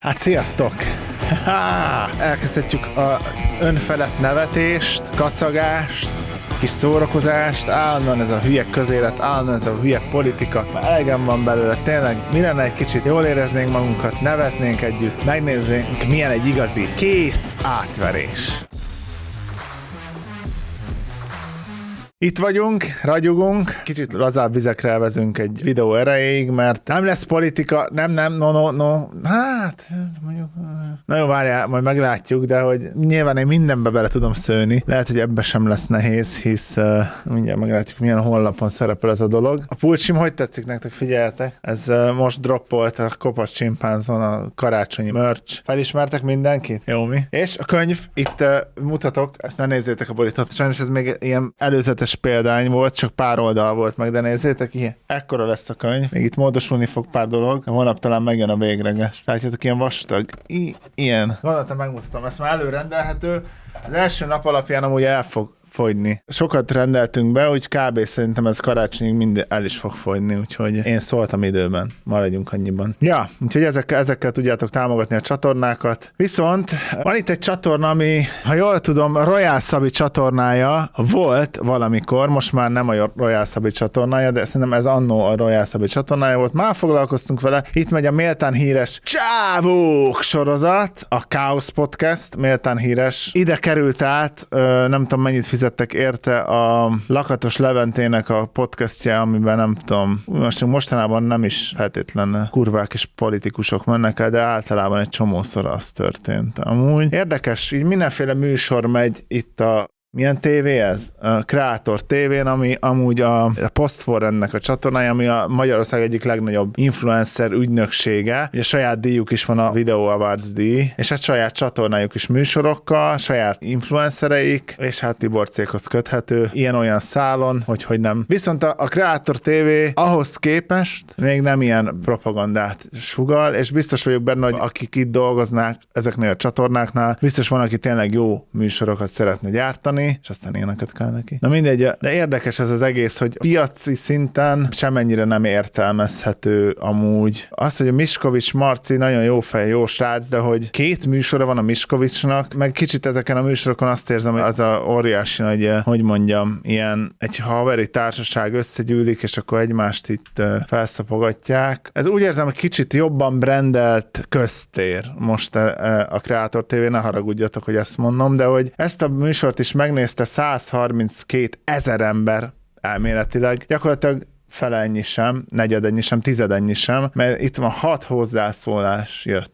Hát sziasztok! Elkezdhetjük a önfelett nevetést, kacagást, kis szórakozást, állandóan ez a hülye közélet, állandóan ez a hülye politika. Már elegem van belőle, tényleg mi lenne egy kicsit jól éreznénk magunkat, nevetnénk együtt, megnéznénk milyen egy igazi kész átverés. Itt vagyunk, ragyogunk, kicsit lazább vizekre elvezünk egy videó erejéig, mert nem lesz politika, no. Hát, mondjuk, nagyon várjál, majd meglátjuk, de hogy nyilván én mindenbe bele tudom szőni. Lehet, hogy ebbe sem lesz nehéz, hisz mindjárt meglátjuk, milyen honlapon szerepel ez a dolog. A pulcsim, hogy tetszik nektek, figyeljetek? Ez most droppolt a Kopasz Csimpánzon a karácsonyi merch. Felismertek mindenkit? Jó, mi? És a könyv, itt mutatok, ezt ne nézzétek a borítót. Sajnos ez még ilyen előzetes példány volt, csak pár oldal volt meg, de nézzétek, ilyen. Ekkora lesz a könyv. Még itt módosulni fog pár dolog. Holnap talán megjön a végleges. Látjátok, ilyen vastag. Ilyen. Gondoltam, megmutatom. Ezt már előrendelhető. Az első nap alapján amúgy el fog fogyni. Sokat rendeltünk be, úgy kb. Szerintem ez karácsonyig mind el is fog fogyni, úgyhogy én szóltam időben. Maradjunk annyiban. Ja, úgyhogy ezekkel tudjátok támogatni a csatornákat. Viszont van itt egy csatorna, ami, ha jól tudom, a Royal Szabi csatornája volt valamikor, most már nem a Royal Szabi csatornája, de szerintem ez annó a Royal Szabi csatornája volt. Már foglalkoztunk vele. Itt megy a méltán híres Csávók sorozat, a Chaos Podcast, méltán híres. Ide került át, nem tudom mennyit fizettek érte, a Lakatos Leventének a podcastje, amiben nem tudom, mostanában nem is feltétlen kurvák és politikusok mennek el, de általában egy csomószor az történt. Amúgy érdekes, így mindenféle műsor megy itt a milyen tévé ez? A Kreator tévén, ami amúgy a Postforendnek a csatornája, ami a Magyarország egyik legnagyobb influencer ügynöksége. Ugye saját díjuk is van, a Video Awards díj, és hát saját csatornájuk is műsorokkal, saját influencereik, és hát Tiborcékhoz köthető, ilyen-olyan szálon, hogy nem. Viszont a Kreator TV ahhoz képest még nem ilyen propagandát sugal, és biztos vagyok benne, hogy akik itt dolgoznak ezeknél a csatornáknál, biztos van, aki tényleg jó műsorokat szeretne gyártani, és aztán ilyeneket kell neki. Na mindegy, de érdekes ez az egész, hogy piaci szinten semennyire nem értelmezhető amúgy. Az, hogy a Miskovics Marci nagyon jó fej, jó srác, de hogy két műsora van a Miskovicsnak, meg kicsit ezeken a műsorokon azt érzem, hogy az a óriási nagy, hogy mondjam, ilyen egy haveri társaság összegyűlik, és akkor egymást itt felszapogatják. Ez úgy érzem, hogy kicsit jobban brandelt köztér most a Kreator TV, ne haragudjatok, hogy ezt mondom, de hogy ezt a műsort is megnézte 132 000 ember elméletileg. Gyakorlatilag fele ennyi sem, negyedennyi sem, tizedennyi sem, mert itt van 6 hozzászólás jött.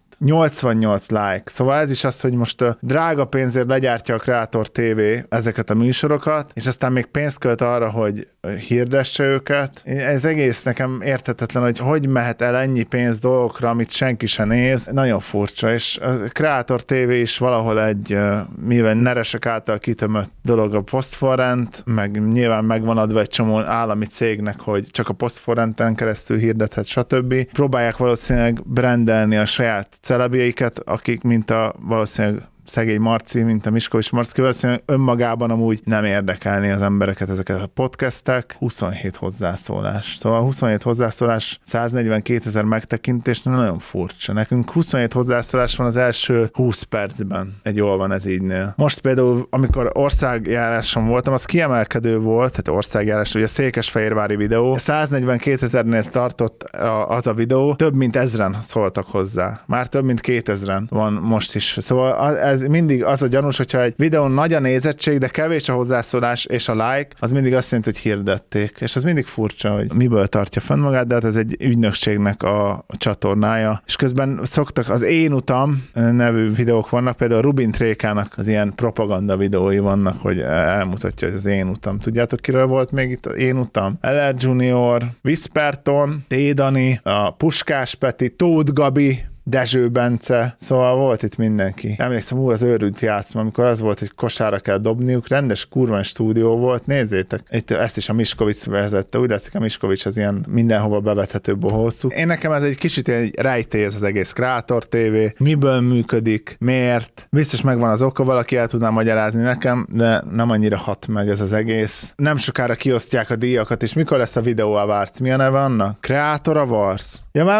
88 like. Szóval ez is az, hogy most a drága pénzért legyártja a Kreator TV ezeket a műsorokat, és aztán még pénzt költ arra, hogy hirdesse őket. Ez egész nekem érthetetlen, hogy mehet el ennyi pénz dolgokra, amit senki sem néz. Nagyon furcsa, és a Kreator TV is valahol egy mivel neresek által kitömött dolog a Postforrend, meg nyilván megvan adva egy csomó állami cégnek, hogy csak a Postforrenden keresztül hirdethet, stb. Próbálják valószínűleg brandelni a saját celebjeiket, akik mint a valószínűleg szegény Marci, mint a Miskovics Marci, valószínűleg önmagában amúgy nem érdekelni az embereket ezeket a podcastek. 27 hozzászólás. Szóval 27 hozzászólás, 142 000 megtekintés, nagyon furcsa. Nekünk 27 hozzászólás van az első 20 percben. Jól van ez ígynél. Most például, amikor országjáráson voltam, az kiemelkedő volt, tehát országjárás, ugye a székesfehérvári videó, 142 000-nél tartott az a videó, több mint 1000-en szóltak hozzá. Már több mint 2000-en van most is. Szóval ez mindig az a gyanús, hogyha egy videón nagy a nézettség, de kevés a hozzászólás és a like, az mindig azt jelenti, hogy hirdették. És az mindig furcsa, hogy miből tartja fönn magát, de hát ez egy ügynökségnek a csatornája. És közben szoktak, az Én utam nevű videók vannak, például Rubin Trékának az ilyen propaganda videói vannak, hogy elmutatja, hogy az Én utam. Tudjátok, kiről volt még itt az Én utam? LR Junior, Whisperton, T. Dani, a Puskás Peti, Tóth Gabi, Dezső Bence, szóval volt itt mindenki. Emlékszem, az őrült játszma, amikor az volt, hogy kosárra kell dobniuk, rendes kurva stúdió volt, nézzétek. Itt ezt is a Miskovics vezette, úgy látszik, a Miskovics az ilyen mindenhova bevethető bohócuk. Én nekem ez egy kicsit egy rejtély, ez az egész Kreator TV, miből működik, miért. Biztos megvan az oka, valaki el tudná magyarázni nekem, de nem annyira hat meg ez az egész. Nem sokára kiosztják a díjakat, és mikor lesz a Video Awards? Mi a neve annak? Kreator Awards? Ja, már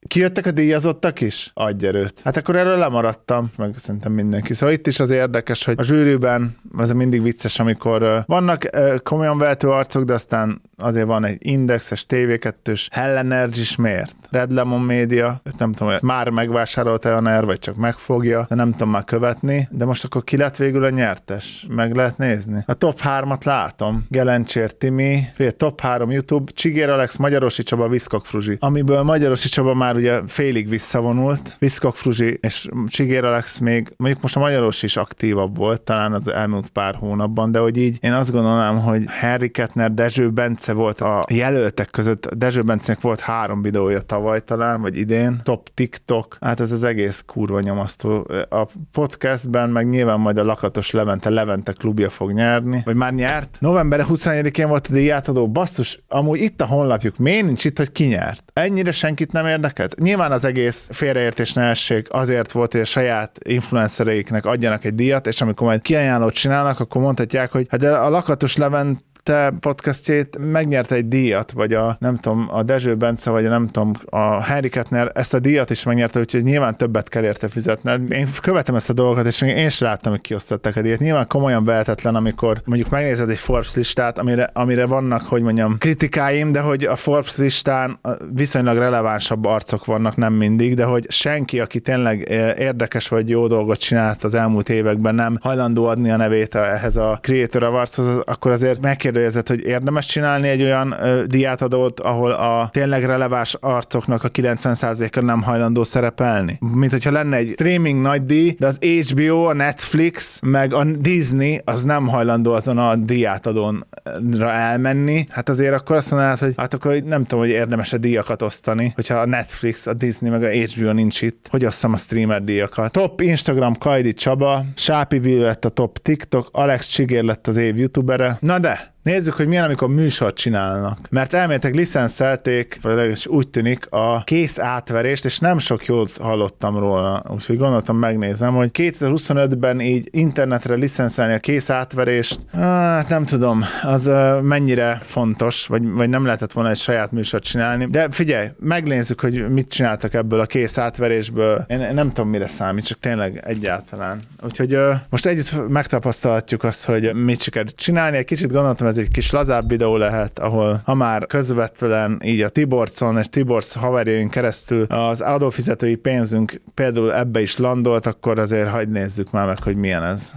Kijöttek a díjazottak is? Adj erőt. Hát akkor erről lemaradtam, meg szerintem mindenki. Szóval itt is az érdekes, hogy a zsűriben az mindig vicces, amikor vannak komolyan vehető arcok, de aztán azért van egy Indexes, TV2-s, Hell Energy-s miért? Red Lemon Media, nem tudom, hogy már megvásárolta a NER, vagy csak megfogja, de nem tudom már követni, de most akkor ki lett végül a nyertes? Meg lehet nézni? A top 3-at látom. Gelencsér Timi, top 3 YouTube, Csigér Alex, Magyarosi Csaba, Viszkok Fruzsi. Amiből Magyarosi Csaba már ugye félig visszavonult, Viszkok Fruzsi és Csigér Alex még, mondjuk most a Magyarosi is aktívabb volt, talán az elmúlt pár hónapban, de hogy így én azt gondolom, hogy Henry Kettner, Dezső Bence volt a jelöltek között, Dezső Bencenek volt 3 videója tavaly talán, vagy idén, top TikTok, hát ez az egész kurva nyomasztó. A podcastben meg nyilván majd a Lakatos Levente klubja fog nyerni, vagy már nyert. November 21-én volt a díjátadó, basszus, amúgy itt a honlapjuk, miért nincs itt, hogy ki nyert? Ennyire senkit nem érdekelt? Nyilván az egész félreértés ne essék azért volt, hogy a saját influencereiknek adjanak egy díjat, és amikor majd kiajánlót csinálnak, akkor mondhatják, hogy hát de a Lakatos Levente podcastjét megnyerte egy díjat, vagy nem tudom, a Dezső Bence, vagy nem tudom, a Henry Kettner ezt a díjat is megnyerte, úgyhogy nyilván többet kell érte fizetned. Én követem ezt a dolgokat, és én sem láttam, hogy kiosztották a díjat. Nyilván komolyan vehetetlen, amikor mondjuk megnézed egy Forbes listát, amire vannak, hogy mondjam, kritikáim, de hogy a Forbes listán viszonylag relevánsabb arcok vannak, nem mindig, de hogy senki, aki tényleg érdekes vagy jó dolgot csinált az elmúlt években, nem hajlandó adni a nevét ehhez a Creator Awardshoz, akkor azért megkérdezett, hogy érdemes csinálni egy olyan díjátadót, ahol a tényleg releváns arcoknak a 90%-a nem hajlandó szerepelni. Mint hogyha lenne egy streaming nagy díj, de az HBO, a Netflix, meg a Disney az nem hajlandó azon a díjátadónra elmenni. Hát azért akkor azt mondanád, hogy hát akkor nem tudom, hogy érdemes-e díjakat osztani, hogyha a Netflix, a Disney, meg a HBO nincs itt, hogy osszam a streamer díjakat. Top Instagram Kajdi Csaba, Sápi Vili lett a top TikTok, Alex Csigér lett az év youtubere. Na de, nézzük, hogy milyen, amikor műsort csinálnak. Mert elméletek licenszelték, vagy legalábbis úgy tűnik, a kész átverést, és nem sok jót hallottam róla. Úgyhogy gondoltam, megnézem, hogy 2025-ben így internetre licenszelni a kész átverést, hát nem tudom, az mennyire fontos, vagy nem lehetett volna egy saját műsort csinálni. De figyelj, megnézzük, hogy mit csináltak ebből a kész átverésből. Én nem tudom, mire számít, csak tényleg egyáltalán. Úgyhogy most együtt megtapasztalhatjuk azt, hogy mit sikerült csinálni. Egy kicsit gondoltam, ez egy kis lazább videó lehet, ahol ha már közvetlen így a Tiborcon és Tiborc haverjaink keresztül az adófizetői pénzünk például ebbe is landolt, akkor azért hagyd nézzük már meg, hogy milyen ez.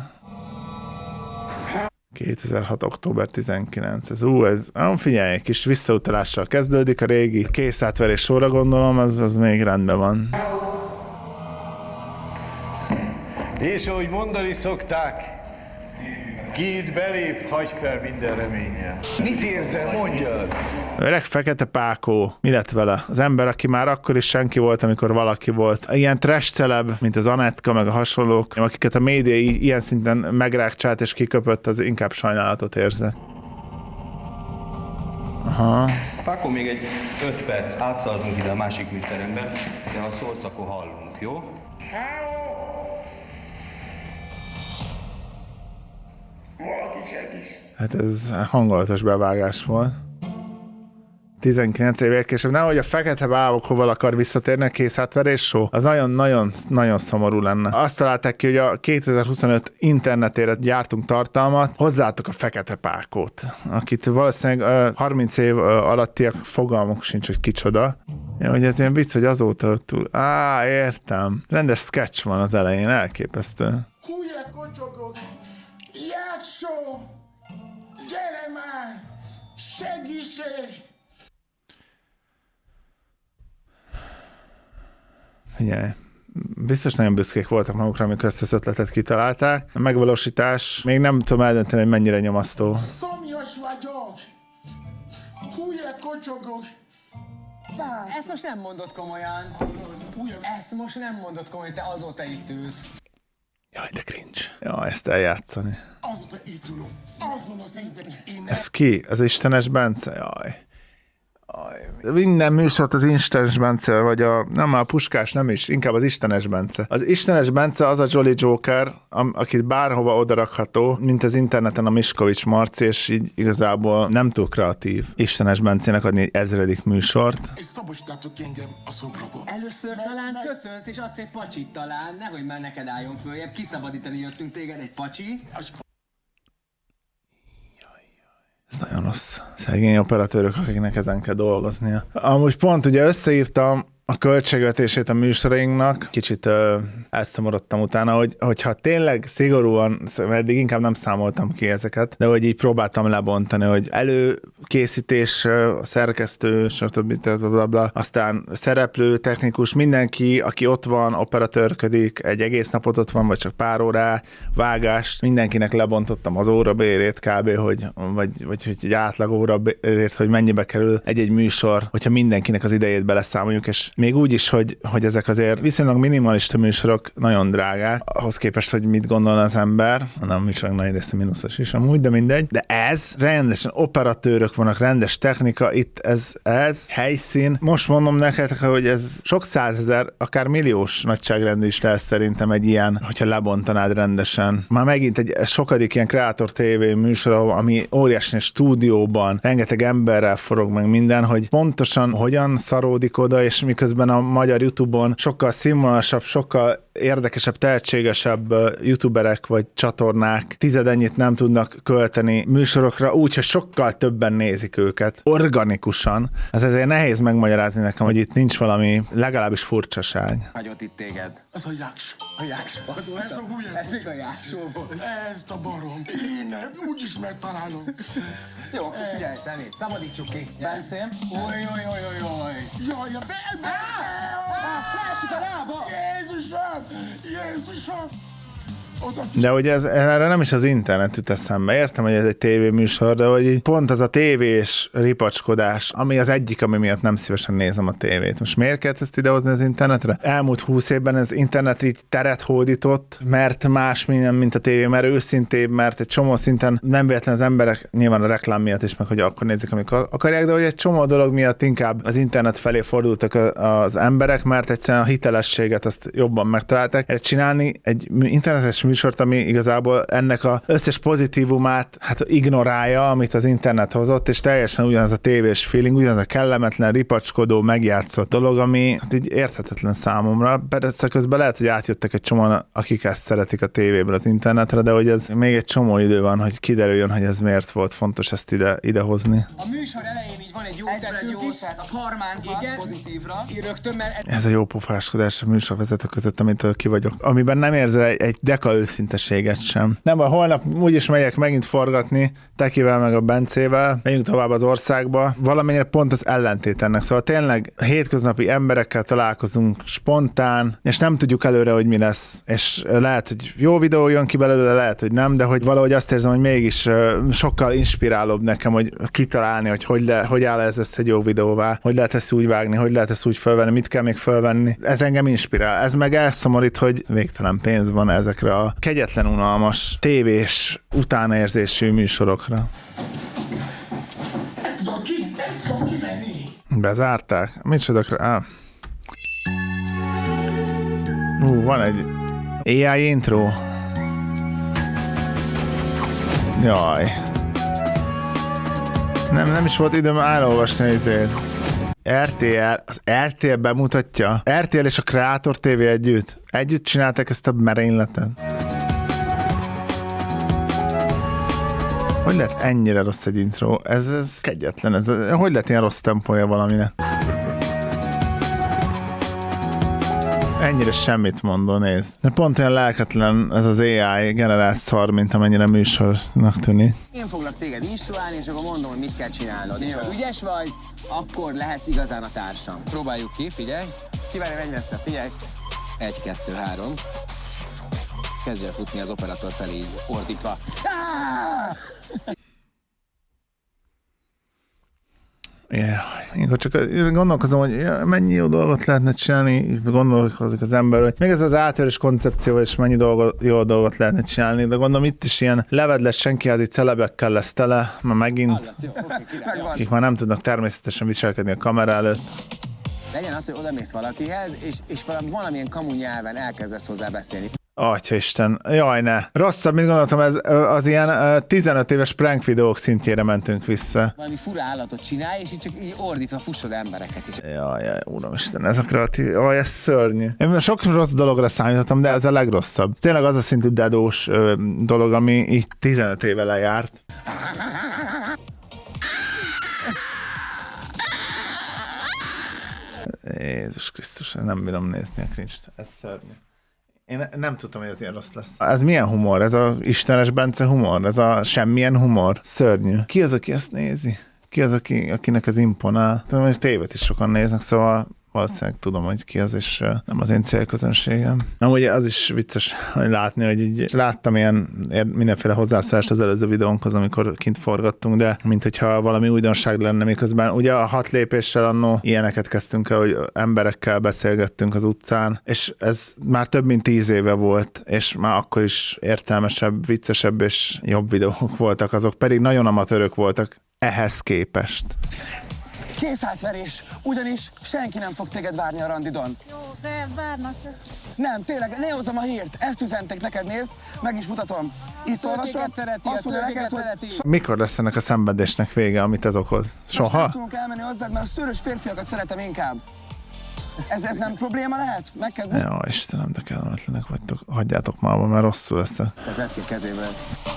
2006. október 19. Ez figyelj, egy kis visszautalással kezdődik a régi készátverés sorra, gondolom, az még rendben van. És ahogy mondani szokták, ki itt belép, hagyj fel minden reménnyel. Mit érzel, mondjad? Öreg Fekete Pákó, mi lett vele? Az ember, aki már akkor is senki volt, amikor valaki volt. Ilyen trash celeb, mint az Anettka, meg a hasonlók, akiket a média ilyen szinten megrákcsált és kiköpött, az inkább sajnálatot érzek. Aha. Pákó, még egy 5 perc, átszaladunk ide a másik műterembe, de ha szólsz, akkor hallunk, jó? Valaki segíts! Hát ez hangolatos bevágás volt. 19 évvel később, nehogy a fekete bábok hova akar visszatérni a kész átverés show, az nagyon-nagyon szomorú lenne. Azt találták ki, hogy a 2025 internetére gyártunk tartalmat, hozzátok a Fekete Pákót, akit valószínűleg 30 év alattiak fogalmuk sincs, hogy kicsoda. Ja, hogy ez ilyen vicc, hogy azóta túl... értem. Rendes sketch van az elején, elképesztő. Hülye kocsogok! Játszó! Gyere már! Segítség! Figyelj, biztos nagyon büszkék voltak magukra, amikor ezt az ötletet kitalálták. A megvalósítás még nem tudom eldönteni, hogy mennyire nyomasztó. Szomjas vagyok! Hülye kocsogok! Ezt most nem mondod komolyan. Ezt most nem mondod komolyan, te azóta itt ülsz. Jaj, de cringe. Jaj, ezt eljátszani. Azóta itt ülök. Azon az ízben én Ez ki? Az Istenes Bence? Jaj. Minden műsort az Istenes Bence, vagy nem a Puskás, nem is, inkább az Istenes Bence. Az Istenes Bence az a Jolly Joker, akit bárhova odarakható, mint az interneten a Miskovics Marci, és így igazából nem túl kreatív Istenes Bencének adni egy 1000. műsort. És szabadítatok engem a szobrából. Először talán köszönsz, és adsz egy pacsit talán, nehogy már neked álljon följebb, kiszabadítani jöttünk téged egy pacsi. Ez nagyon rossz. Szegény operatőrök, akiknek ezen kell dolgoznia. Amúgy pont ugye összeírtam a költségvetését a műsorainknak, kicsit elszomorodtam utána, hogyha tényleg szigorúan, eddig inkább nem számoltam ki ezeket, de hogy így próbáltam lebontani, hogy előkészítés, szerkesztő, stb. Aztán szereplő, technikus, mindenki, aki ott van, operatőrködik, egy egész napot ott van, vagy csak pár órá, vágást, mindenkinek lebontottam az órabérét kb., vagy egy átlag órabérét, hogy mennyibe kerül egy műsor, hogyha mindenkinek az idejét beleszámoljuk, és még úgy is, hogy ezek azért viszonylag minimalista műsorok nagyon drágák, ahhoz képest, hogy mit gondol az ember. Nem, műsorok nagy része mínuszos is amúgy, de mindegy. De ez rendesen operatőrök vannak, rendes technika, itt ez helyszín. Most mondom nektek, hogy ez sok százezer, akár milliós nagyságrendű is lesz szerintem egy ilyen, hogyha lebontanád rendesen. Már megint egy sokadik ilyen Kreator TV műsor, ami óriási stúdióban, rengeteg emberrel forog meg minden, hogy pontosan hogyan szaródik oda, és miközben a magyar YouTube-on sokkal színvonalasabb, sokkal érdekesebb, tehetségesebb youtuberek vagy csatornák tizedennyit nem tudnak költeni műsorokra, úgyhogy sokkal többen nézik őket organikusan. Ez ezért nehéz megmagyarázni nekem, hogy itt nincs valami legalábbis furcsaság. Hagyott itt téged. Ez a jáksó. A jáksó. Ez a hülye. Ez még a jáksó volt. Ez a barom. Én úgyis megtalálom. Jó, akkor figyelj, szemét, szabadítsuk ki. Bencém. Oj. Jaj, Leesik a lába! Jézusom! De hogy erre nem is az internet jut eszembe. Értem, hogy ez egy tévéműsor, de hogy pont az a tévés ripacskodás, ami az egyik, ami miatt nem szívesen nézem a tévét. Most miért kellett ezt idehozni az internetre? Elmúlt 20 évben az internet így teret hódított, mert más minden, mint a tévé, mert őszintébb, mert egy csomó szinten nem véletlen az emberek, nyilván a reklám miatt is, meg hogy akkor nézik, amikor akarják, de hogy egy csomó dolog miatt inkább az internet felé fordultak az emberek, mert egyszerűen a hitelességet azt jobban megtalálták. Ezt csinálni egy internetes műsort, ami igazából ennek az összes pozitívumát ignorálja, amit az internet hozott, és teljesen ugyanaz a tévés feeling, ugyanaz a kellemetlen, ripacskodó, megjátszott dolog, ami így érthetetlen számomra. Persze közben lehet, hogy átjöttek egy csomóan, akik ezt szeretik a tévéből az internetre, de hogy ez még egy csomó idő van, hogy kiderüljön, hogy ez miért volt fontos ezt idehozni. A műsor elején így van egy jó tettünk is. A karmánkat pozitívra. Rögtön, mert Ez a jó pofáskodás a műsorvezető között, amitől ki vagyok. Amiben nem érzel egy deka őszinteséget sem. Nem, holnap úgyis megyek megint forgatni, Tekivel meg a Bencével, megyünk tovább az országba. Valamennyire pont az ellentét ennek. Szóval tényleg hétköznapi emberekkel találkozunk spontán, és nem tudjuk előre, hogy mi lesz. És lehet, hogy jó videó jön ki belőle, lehet, hogy nem, de hogy valahogy azt érzem, hogy mégis sokkal inspirálóbb nekem, hogy kitalálni, hogy áll ez össze egy jó videóvá, hogy lehet ezt úgy vágni, hogy lehet ezt úgy fölvenni, mit kell még fölvenni. Ez engem inspirál. Ez meg elszomorít, hogy végtelen pénz van ezekre a kegyetlen, unalmas, tévés, utánérzésű műsorokra. Tudok kimenni. Bezárták? Micsodakra? Van egy AI intro. Jaj. Nem is volt időm elolvasni azért. Az RTL bemutatja. RTL és a Kreator TV együtt csinálták ezt a merényletet. Hogy lehet ennyire rossz egy intro? Ez kegyetlen. Hogy lehet ilyen rossz tempója valaminek? Ennyire semmit mondó, nézd. De pont olyan lelketlen ez az AI generált szar, mint amennyire műsornak tűnik. én foglak téged instruálni, és akkor mondom, hogy mit kell csinálnod. És ha ügyes vagy, akkor lehetsz igazán a társam. Próbáljuk ki, figyelj. Kiverni megy messze, figyelj. 1, 2, 3. Kezdj el futni az operator felé, így ordítva. Ilyenkor csak gondolkozom, hogy mennyi jó dolgot lehetne csinálni, gondolkozik az ember, hogy még ez az átörös koncepció, és mennyi jó dolgot lehetne csinálni, de gondolom itt is ilyen levedles senkiházi celebekkel lesz tele, ma megint, akik már nem tudnak természetesen viselkedni a kamera előtt. Legyen az, hogy odamész valakihez, és valamilyen kamu nyelven elkezdesz hozzá beszélni. Atyaisten, jaj ne. Rosszabb, mint gondoltam, ez az ilyen 15 éves prank videók szintjére mentünk vissza. Valami fura állatot csinálj, és így csak így ordítva fussod emberekhez. Jaj, uramisten, ez a kreatív, jaj, ez szörnyű. Én sok rossz dologra számítottam, de ez a legrosszabb. Tényleg az a szintű dedós dolog, ami így 15 éve lejárt. Jézus Krisztus, nem bírom nézni a cringe-t. Ez szörnyű. Én nem tudtam, hogy ez ilyen rossz lesz. Ez milyen humor? Ez a Istenes Bence humor? Ez a semmilyen humor? Szörnyű. Ki az, aki ezt nézi? Ki az, akinek ez imponál? Tudom, hogy tévét is sokan néznek, szóval valószínűleg tudom, hogy ki az, és nem az én célközönségem. Ugye az is vicces, hogy látni, hogy így láttam ilyen mindenféle hozzászólást az előző videónkhoz, amikor kint forgattunk, de mint hogyha valami újdonság lenne, miközben ugye a 6 lépéssel annó ilyeneket kezdtünk el, hogy emberekkel beszélgettünk az utcán, és ez már több mint 10 éve volt, és már akkor is értelmesebb, viccesebb és jobb videók voltak, azok pedig nagyon amatőrök voltak ehhez képest. Készátverés, ugyanis senki nem fog téged várni a randidon. Jó, de várnak. Nem, tényleg, lehozom a hírt, ezt üzentek neked, nézd, meg is mutatom. Itt olvasom, azt mondja neked, hogy Mikor lesz ennek a szenvedésnek vége, amit ez okoz? Soha? nem tudunk elmenni hozzád, mert a szőrös férfiakat szeretem inkább. Ez nem probléma lehet? Meg kell Ja, Istenem, de kellemetlenek vagytok. Hagyjátok már, mert rosszul leszek. Tehát vedd ki a kezéből.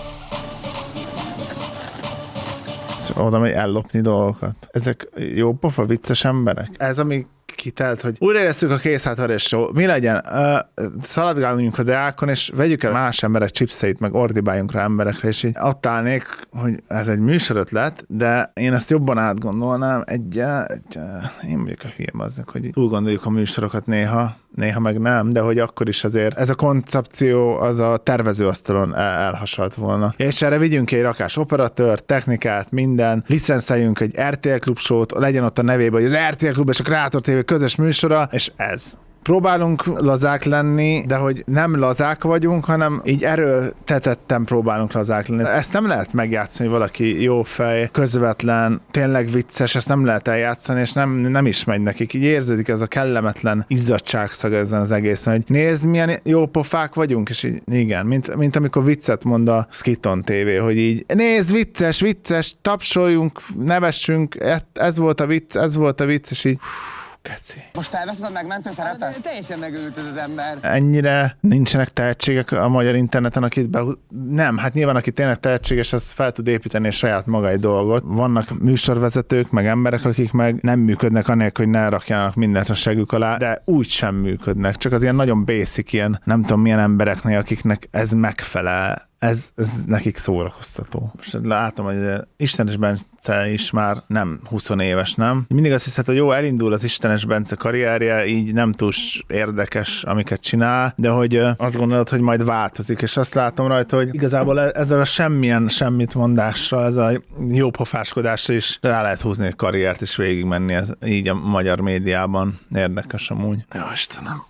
Oda megy ellopni dolgokat. Ezek jó pofa, vicces emberek? Ez, ami kitelt, hogy újraérezzük a készhátverésről. Mi legyen? Szaladgáljunk a Deákon, és vegyük el más emberek chipseit, meg ordibáljunk rá emberekre, és így ott állnék, hogy ez egy műsorötlet, de én ezt jobban átgondolnám. Én vagyok a hülyem aznak, hogy túl gondoljuk a műsorokat néha meg nem, de hogy akkor is azért ez a koncepció az a tervezőasztalon elhasalt volna. És erre vigyünk egy rakás operatőr, technikát, minden, licenszeljünk egy RTL Klub show-t, legyen ott a nevében, hogy az RTL Klub és a Kreator TV közös műsora, és ez. Próbálunk lazák lenni, de hogy nem lazák vagyunk, hanem így erőltetetten próbálunk lazák lenni. Ezt nem lehet megjátszani, hogy valaki jó fej, közvetlen, tényleg vicces, ezt nem lehet eljátszani, és nem is megy nekik. Így érződik ez a kellemetlen izzadságszag ezen az egészen, hogy nézd, milyen jó pofák vagyunk, és így igen, mint amikor viccet mond a Skiton TV, hogy így nézd, vicces, tapsoljunk, nevessünk, ez volt a vicc, és így keci. Most felveszed a megmentő szerepet? Teljesen megőrült ez az ember. Ennyire nincsenek tehetségek a magyar interneten, akit nem, hát nyilván aki tényleg tehetséges, az fel tud építeni saját maga egy dolgot. Vannak műsorvezetők, meg emberek, akik meg nem működnek anélkül, hogy ne rakjanak mindent a segük alá, de úgy sem működnek. Csak az ilyen nagyon basic, ilyen nem tudom milyen embereknél, akiknek ez megfelel. Ez nekik szórakoztató. Most látom, hogy Istenes Bence is már nem 20 éves, nem? Mindig azt hiszed, hogy jó, elindul az Istenes Bence karrierje, így nem túl érdekes, amiket csinál, de hogy azt gondolod, hogy majd változik, és azt látom rajta, hogy igazából ezzel a semmit mondással, ez a jó pofáskodással is rá lehet húzni egy karriert, és végigmenni ez így a magyar médiában. Érdekes amúgy. Jó, Istenem.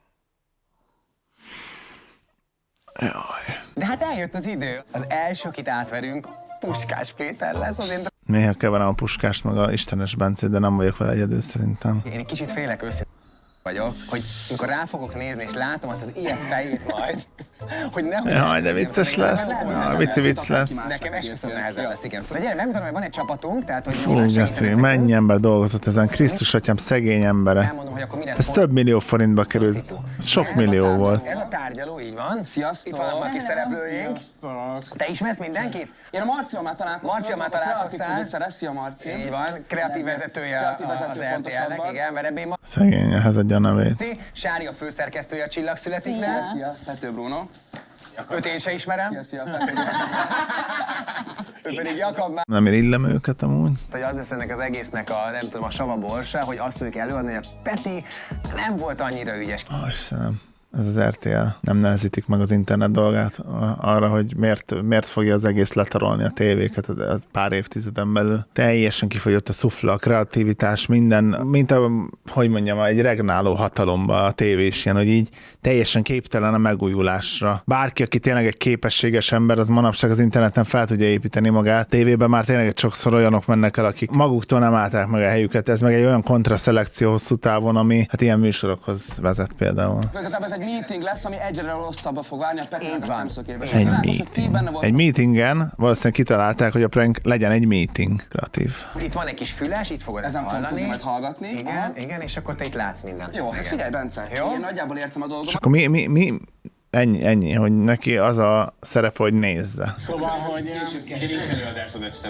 Jaj. De hát eljött az idő. Az első, akit átverünk, Puskás Péter lesz. Azért... Néha keverem a Puskást meg a Istenes Bencét, de nem vagyok vele egyedül szerintem. Én egy kicsit félek őszintén vagyok, hogy amikor rá fogok nézni, és látom azt az ilyen fejét majd, hogy nehogy... Jaj, de vicces lesz. Vicc lesz. Nekem esküszöm nehezebb lesz, igen. De gyere, megmutatom, hogy van egy csapatunk, tehát hogy... Fú, Geci, mennyi ember dolgozott ezen. Krisztus atyám, szegény embere. Elmondom, hogy akkor mi lesz. Ez több millió forintba került. Ez sok millió volt. Ez a tárgyaló, így van. Sziasztok! Itt vannak a kis szereplőink. Te ismersz mindenkit? Én a Marcival már találkoztam. Marcival már találkoztál. Szia, Marci. Így van, kreatív vezetője az RTL-nek, igen, Verebé Marci. Szegény, ehhez adja a nevét. Sári a főszerkesztője a Csillag születikre. Szia, Pető Bruno. Őt én se ismerem. Szia, Pető Bruno. Ő pedig Jakab már. Nem illem őket amúgy. Hogy az lesz ennek az egésznek a, nem tudom, a sava borsa, hogy azt tudjuk előadni, hogy a Peti nem volt annyira ügyes. Istenem. ez az RTL nem nehezítik meg az internet dolgát arra, hogy miért fogja az egész letarolni a tévéket a pár évtizeden belül. Teljesen kifogyott a szufla, a kreativitás, minden, mint hogy mondjam, egy regnáló hatalomba a tévés ilyen, hogy így teljesen képtelen a megújulásra. Bárki, aki tényleg egy képességes ember, az manapság az interneten fel tudja építeni magát. Tévében már tényleg sokszor olyanok mennek el, akik maguktól nem állták meg a helyüket. Ez meg egy olyan kontraszelekció hosszú távon, ami hát ilyen műsorokhoz vezet például. Igazából ez egy meeting lesz, ami egyre rosszabbba fog válni a Petinek a szemszögében. Egy meetingen valószínűleg kitalálták, hogy a prank legyen egy meeting. Kreatív. Itt van egy kis füles, itt fogod ezt Ezen fogom tudni hallani. majd hallgatni. Igen, és akkor te itt látsz mindent. Jó, hát figyelj, Bence, Jó? én nagyjából értem a dolgomat. Akkor mi ennyi, hogy neki az a szerep, hogy nézze. Szóval, hogy nincs előadásod este.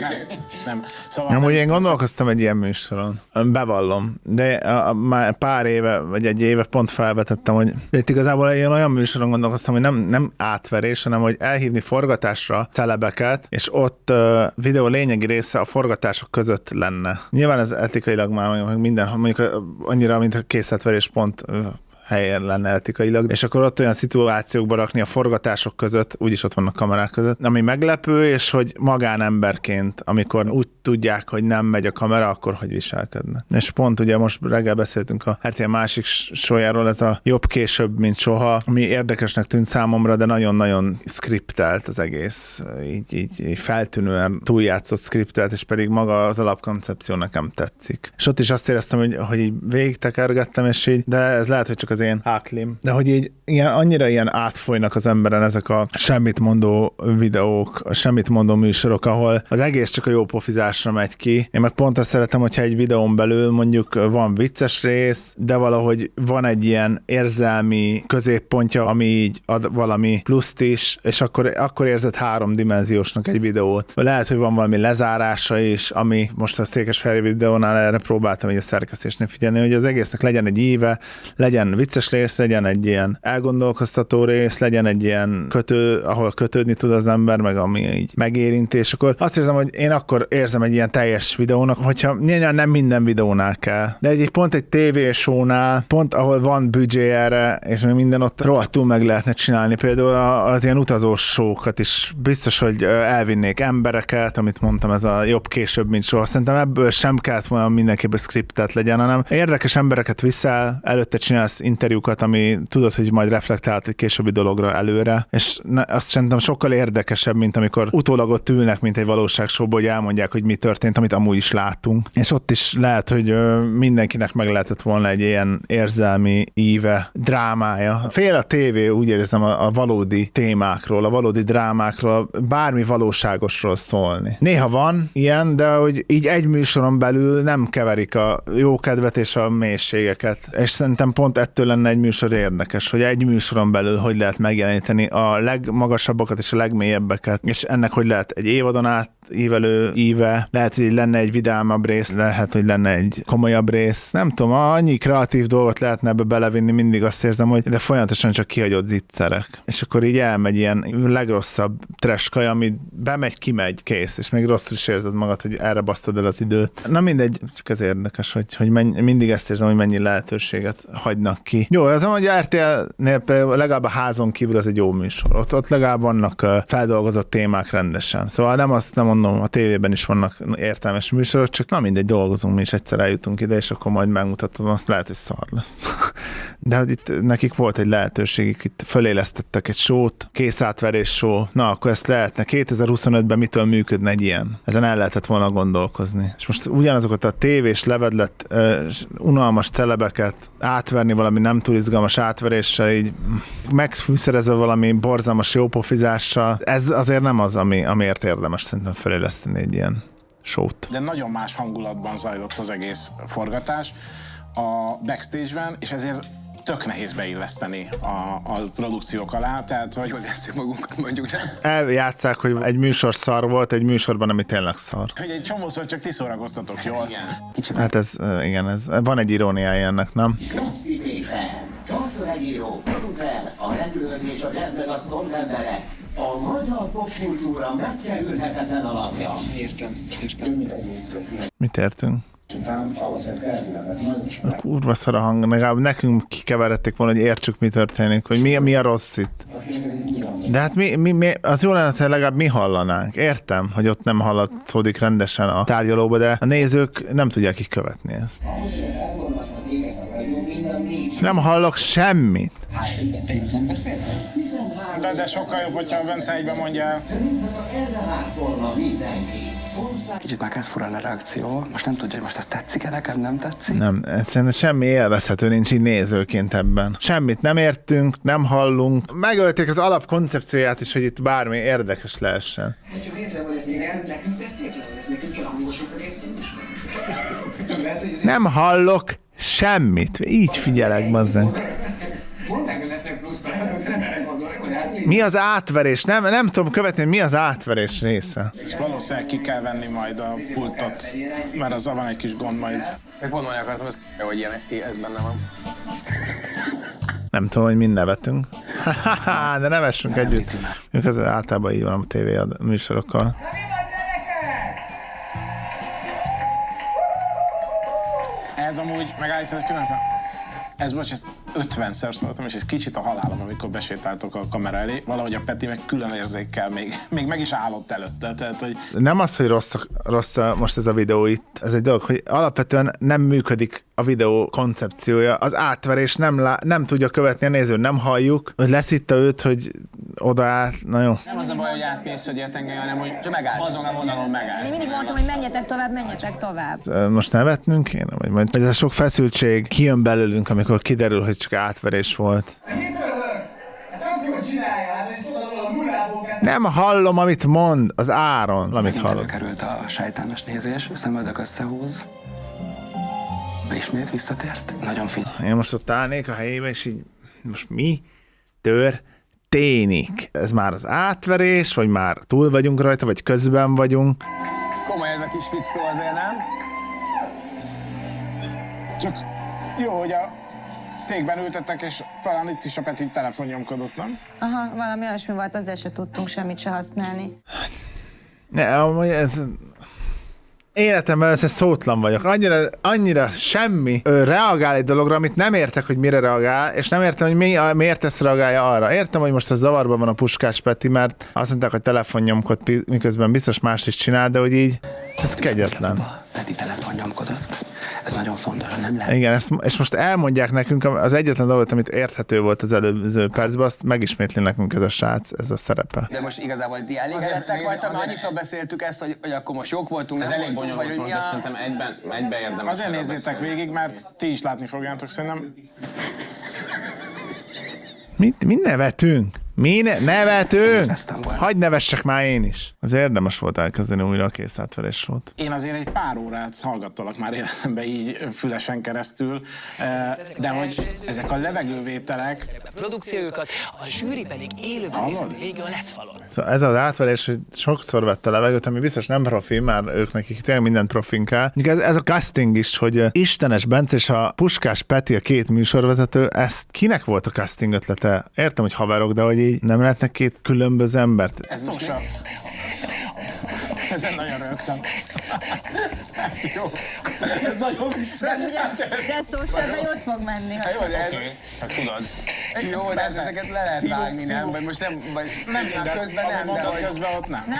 Nem. Szóval, Amúgy én gondolkoztam egy ilyen műsoron. Bevallom. De már pár éve, vagy egy éve pont felvetettem, hogy itt igazából én olyan műsoron gondolkoztam, hogy nem átverés, hanem hogy elhívni forgatásra celebeket, és ott videó lényegi része a forgatások között lenne. Nyilván ez etikailag már minden, mondjuk annyira, mint a készletverés pont helyen lenne etikailag, és akkor ott olyan szituációkba rakni a forgatások között, úgyis ott vannak kamerák között, ami meglepő, és hogy magánemberként, amikor úgy tudják, hogy nem megy a kamera, akkor hogy viselkednek. És pont ugye most reggel beszéltünk a RTL másik sójáról, ez a jobb később, mint soha, ami érdekesnek tűnt számomra, de nagyon-nagyon skriptelt az egész, így feltűnően túljátszott skriptelt, és pedig maga az alapkoncepció nekem tetszik. És ott is azt éreztem, hogy így végigtekergettem, és így, de ez lehet, hogy csak az én háklim. De hogy így annyira ilyen átfolynak az emberen ezek a semmit mondó videók, a semmit mondó műsorok, ahol az egész csak a jó pofizásra megy ki. Én meg pont azt szeretem, hogyha egy videón belül mondjuk van vicces rész, de valahogy van egy ilyen érzelmi középpontja, ami így ad valami pluszt is, és akkor érzed háromdimenziósnak egy videót. Lehet, hogy van valami lezárása is, ami most a Székesfehérvári videónál erre próbáltam így a szerkesztésnél figyelni, hogy az egésznek legyen egy íve, legyen vicces rész, legyen egy ilyen elgondolkoztató rész, legyen egy ilyen ahol kötődni tud az ember, meg ami így megérinti, és akkor azt érzem, hogy én akkor érzem egy ilyen teljes videónak, hogyha nem minden videónál kell, de pont egy tévésónál, pont ahol van büdzsé erre, és még minden ott rohadtul meg lehetne csinálni, például az ilyen utazós show-kat is biztos, hogy elvinnék embereket, amit mondtam, ez a jobb később, mint soha. Szerintem ebből sem kellett volna mindenképpen skriptet legyen, hanem érdekes embereket viszel, előtte csinálsz interjúkat, ami tudod, hogy majd reflektálhat egy későbbi dologra előre, és azt szerintem sokkal érdekesebb, mint amikor utólag ott ülnek, mint egy valóságshow-ból, hogy elmondják, hogy mi történt, amit amúgy is láttunk. És ott is lehet, hogy mindenkinek meg lehetett volna egy ilyen érzelmi íve, drámája. Fél a tévé, úgy érzem, a valódi témákról, a valódi drámákról, bármi valóságosról szólni. Néha van ilyen, de hogy így egy műsoron belül nem keverik a jókedvet és a mélységeket. És szerintem pont ettől lenne egy műsor érdekes, hogy egy műsoron belül hogy lehet megjeleníteni a legmagasabbakat és a legmélyebbeket, és ennek hogy lehet egy évadon átívelő íve, lehet, hogy lenne egy vidámabb rész, lehet, hogy lenne egy komolyabb rész. Nem tudom, annyi kreatív dolgot lehetne ebbe belevinni, mindig azt érzem, hogy de folyamatosan csak kihagyott zicserek. És akkor így elmegy ilyen legrosszabb trash kaj, ami bemegy, kimegy, kész, és még rosszul is érzed magad, hogy erre basztad el az időt. Na mindegy, csak ez érdekes, hogy mindig ezt érzem, hogy mennyi lehetőséget hagynak ki. Jó, az hogy RTL-nél legalább a házon kívül az egy jó műsor. Ott legalább vannak feldolgozott témák rendesen. Szóval nem mondom, a tévében is vannak értelmes műsorok, csak na mindegy, dolgozunk mi is, egyszer eljutunk ide, és akkor majd megmutatom, azt lehet, hogy szar lesz. De hogy itt nekik volt egy lehetőségük, itt fölélesztettek egy show-t, készátverés show, na akkor ezt lehetne 2025-ben mitől működne egy ilyen? Ezen el lehetett volna gondolkozni. És most ugyanazokat a tévés levedlet, unalmas telebeket átverni valami nem túl izgalmas átveréssel, így megfűszerezve valami borzalmas jópofizással, ez azért nem az, amiért érdemes szerintem feléleszteni egy ilyen show-t. De nagyon más hangulatban zajlott az egész forgatás a backstage-ben, és ezért tök nehéz beilleszteni a produkciók alá, tehát hogy... Jól vesztük magunkat, mondjuk, nem? Eljátszák, hogy egy műsor szar volt, egy műsorban, ami tényleg szar. Hogy egy csomószor csak ti szórakoztatok jól. Igen. Hát ez van egy iróniája ennek, nem? Kraszti Péter, tarszövegíró, producer, a rendőr és a jazz meg az emberek. A magyar popkultúra megkerülhetetlen alapja. Értem. Mit értünk? Kurva szar a hang, legalább nekünk kikeveredték volna, hogy értsük, mi történik, hogy mi a rossz itt. De hát az jó lenne, hogy legalább mi hallanánk. Értem, hogy ott nem hallatszódik rendesen a tárgyalóba, de a nézők nem tudják így követni ezt. Nem hallok semmit. De sokkal jobb, hogyha a Bence egyben mondja el. Kicsit már kezd furán a reakció. Most nem tudja, hogy most ez tetszik-e neked, nem tetszik? Nem, egyszerűen semmi élvezhető nincs így nézőként ebben. Semmit nem értünk, nem hallunk. Megölték az alapkoncepcióját is, hogy itt bármi érdekes lehessen. Csak nézem, hogy ezt még nekünk tették le, hogy ezt nekünk kell hangosok a részt is. Nem hallok semmit. Így figyelek, bazdmeg. Mondták, hogy lesznek plusz feladatok, nem erre gondolok, hogy hát Mi az átverés? Nem tudom követni, hogy mi az átverés része. És valószínűleg ki kell venni majd a pultot, mert azzal van egy kis gond majd. Meg mondani akartam, hogy ilyen, ez benne van. Nem tudom, hogy mind nevetünk. De nevessünk együtt. Ez általában így van a tévé műsorokkal. Ez amúgy megállítani pillanatra. Ez bocs, ezt 50-szer szóltam, és ez kicsit a halálom, amikor besétáltok a kamera elé. Valahogy a Peti meg külön érzékkel még meg is állott előtte. Tehát, hogy... Nem az, hogy rossz most ez a videó itt. Ez egy dolog, hogy alapvetően nem működik a videó koncepciója. Az átverés nem tudja követni a néző, nem halljuk, hogy leszitta őt, hogy odaállt. Na jó. Nem az a baj, hogy átmész, hogy ért engem, hanem hogy csak megáll. Azon a vonalon megáll. Én mindig mondtam, hogy menjetek tovább. Most nevetnünk kéne? Vagy ez a sok feszültség kijön belőlünk, amikor kiderül, hogy csak átverés volt. Nem hallom, amit mond az Áron, amit hallok. Került a sejtelmes nézés, szemöldök összehúz. Ismét visszatért. Nagyon figyelj. Én most ott állnék a helyébe, és így most mi történik? Ez már az átverés, vagy már túl vagyunk rajta, vagy közben vagyunk? Ez komoly ez a kis fickó azért, nem? Csak jó, hogy a székben ültettek, és talán itt is a Peti telefonnyomkodott, nem? Aha, valami olyasmi volt, azért se tudtunk semmit se használni. Életemben össze szótlan vagyok. Annyira semmi reagál egy dologra, amit nem értek, hogy mire reagál, és nem értem, hogy miért ezt reagálja arra. Értem, hogy most a zavarban van a Puskás Peti, mert azt mondták, hogy telefonnyomkod, miközben biztos más is csinál, de hogy így, ez kegyetlen. Peti telefonnyomkodott. Ez nagyon fontos, nem lehet. Igen, és most elmondják nekünk az egyetlen dolgot, amit érthető volt az előző percben, azt megismétli nekünk ez a srác, ez a szerepe. De most igazából ti elégedettek voltak, mert annyiszor beszéltük ezt, hogy akkor most jók voltunk, ez nem elég voltunk, bonyolult vagy most, de szerintem egyben érdemes. Azért nézzétek végig, mert ti is látni fogjátok, szerintem. Mit nevetünk? Mi nevetünk? Hagyj nevessek már én is. Az érdemes volt elkezdeni újra a kész átverés volt. Én azért egy pár órát hallgattalak már életemben így fülesen keresztül, de hogy ezek a levegővételek... A produkciójukat, a zsűri pedig élőben nézett végig a LED-falon. Szóval ez az átverés, hogy sokszor vett a levegőt, ami biztos nem profi, már ők nekik tényleg mindent profin kell. Ez a casting is, hogy Istenes Bence és a Puskás Peti, a két műsorvezető, ezt kinek volt a casting ötlete? Értem, hogy haverok, de hogy így nem lehetnek két különböző embert? Ez szósa. Ezen nagyon rögtem. Ez jó. Ez nagyon vicces. De szósabban jót fog menni. Hát jó, de Oké, csak tudod. jó, de ezeket le lehet vágni, nem? Vagy most nem, közben nem, de hogy... közben ott nem.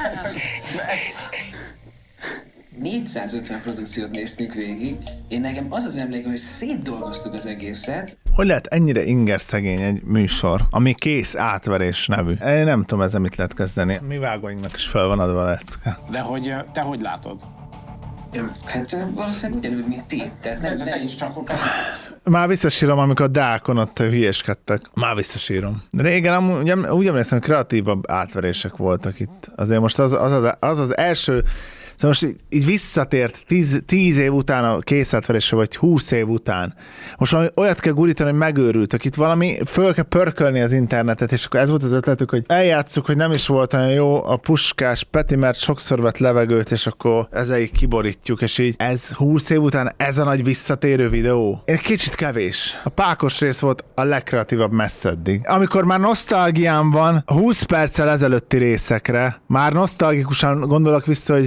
450 produkciót néztünk végig. Én nekem az az emlékem, hogy szétdolgoztuk az egészet. Hogy lehet ennyire ingerszegény egy műsor, ami kész átverés nevű? Én nem tudom ezzel mit lehet kezdeni. Mi vágóinknak is fel van adva a lecke. De hogy te hogy látod? Hát valószínűleg ugyanúgy, mint ti. Tehát nem, Te is csak Már visszasírom, amikor a Dákon ott hülyéskedtek. Már visszasírom. Régen úgy emlékszem, hogy kreatívabb átverések voltak itt. Azért most az első. Szóval most így visszatért 10 év után a készátverésre, vagy 20 év után. Most valami olyat kell gurítani, hogy megőrültök. Itt valami, föl kell pörkölni az internetet, és akkor ez volt az ötletük, hogy eljátsszuk, hogy nem is volt olyan jó a Puskás Peti, mert sokszor vett levegőt, és akkor ezzel kiborítjuk, és így ez 20 év után ez a nagy visszatérő videó. Egy kicsit kevés. A Pákos rész volt a legkreatívabb messze eddig. Amikor már nosztalgiám van 20 perccel ezelőtti részekre, már nosztalgikusan gondolok vissza, hogy annak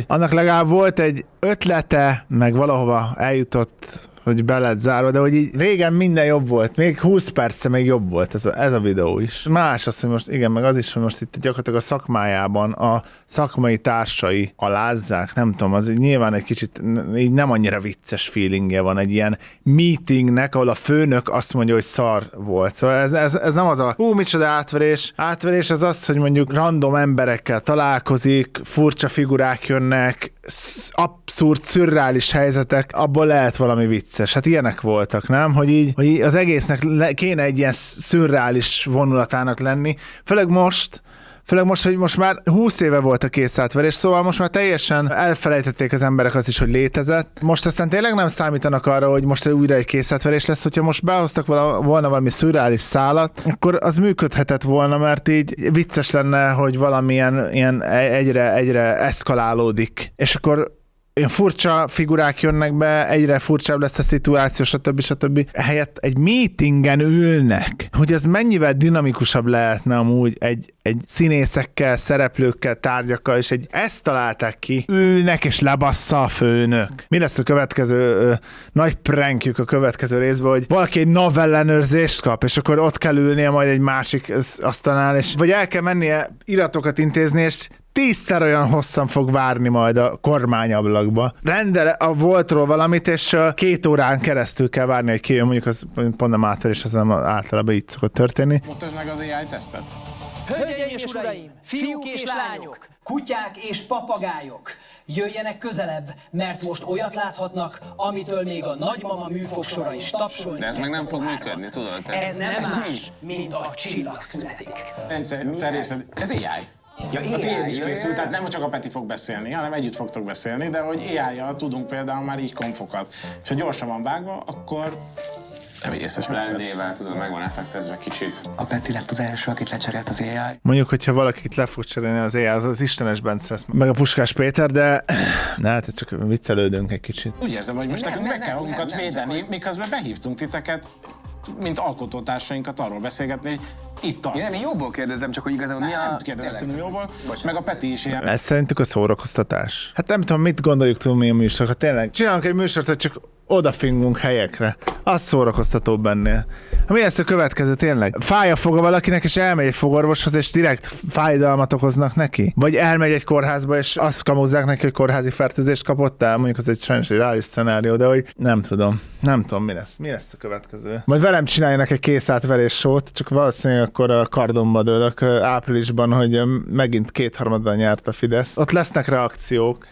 legalább volt egy ötlete, meg valahova eljutott, hogy be lett zárva, de hogy így régen minden jobb volt, még 20 perce még jobb volt ez a videó is. Más az, hogy most, igen, meg az is, hogy most itt gyakorlatilag a szakmájában a szakmai társai alázzák, nem tudom, az nyilván egy kicsit így nem annyira vicces feelingje van egy ilyen meetingnek, ahol a főnök azt mondja, hogy szar volt. Szóval ez nem az a micsoda átverés. Átverés az az, hogy mondjuk random emberekkel találkozik, furcsa figurák jönnek, abszurd, szürreális helyzetek, abból lehet valami vicces. Hát ilyenek voltak, nem? Hogy így az egésznek kéne egy ilyen szürreális vonulatának lenni. Főleg most, hogy most már 20 éve volt a készátverés, szóval most már teljesen elfelejtették az emberek azt is, hogy létezett. Most aztán tényleg nem számítanak arra, hogy most újra egy készátverés lesz, hogyha most behoztak volna valami szürreális szálat, akkor az működhetett volna, mert így vicces lenne, hogy valamilyen ilyen egyre eszkalálódik. És akkor olyan furcsa figurák jönnek be, egyre furcsább lesz a szituáció, stb. Helyett egy meetingen ülnek, hogy ez mennyivel dinamikusabb lehetne amúgy egy színészekkel, szereplőkkel, tárgyakkal, és ezt találták ki, ülnek és lebassza a főnök. Mi lesz a következő nagy prankjük a következő részben, hogy valaki egy NAV ellenőrzést kap, és akkor ott kell ülnie majd egy másik asztalnál, és vagy el kell mennie iratokat intézni, és 10-szer olyan hosszan fog várni majd a kormányablakba. Rendel a voltról valamit, és 2 órán keresztül kell várni, hogy kijön, mondjuk az pont nem átverés, az nem általában így szokott történni. Mutasd meg az AI tesztet. Hölgyeim és uraim, fiúk és lányok, kutyák és papagájok, jöjjenek közelebb, mert most olyat láthatnak, amitől még a nagymama műfogsora is tapsolni. De ez meg nem fog működni, tudod? Ez nem más, mint a csillag születik. Bence, ez AI. Ja, a tiéd is készült, tehát nem csak a Peti fog beszélni, hanem együtt fogtok beszélni, de hogy AI-jal tudunk például már így konfokat. És ha gyorsan van vágva, akkor nem észes megszed. Blendével, tudod, meg van effektezve kicsit. A Peti lett az első, akit lecserélt az AI. Mondjuk, hogyha valakit le fog cserélni az AI, az Istenes Bence lesz, meg a Puskás Péter, de hát csak viccelődünk egy kicsit. Úgy érzem, hogy most nekünk meg kell magunkat védeni, miközben behívtunk titeket, mint alkotótársainkat arról beszélgetni, hogy itt tartunk. Én jóból kérdezem, csak hogy igazából mi a... Nem kérdezem jóból, meg a Peti is ilyen. Ez szerintük a szórakoztatás. Hát nem tudom, mit gondoljuk túl mi a műsorra. Tényleg csinálunk egy műsort, hogy csak odafingunk helyekre. Az szórakoztatóbb ennél. Mi lesz a következő tényleg? Fáj a foga valakinek, és elmegy egy fogorvoshoz, és direkt fájdalmat okoznak neki? Vagy elmegy egy kórházba, és azt kamúzzák neki, hogy kórházi fertőzést kapott el? Mondjuk az egy sajnos egy reális szenárió, de hogy nem tudom mi lesz. Mi lesz a következő? Majd velem csináljanak egy készátverés sót, csak valószínűleg akkor a kardomba dőlök áprilisban, hogy megint 2/3 nyert a Fidesz. Ott lesznek reakciók.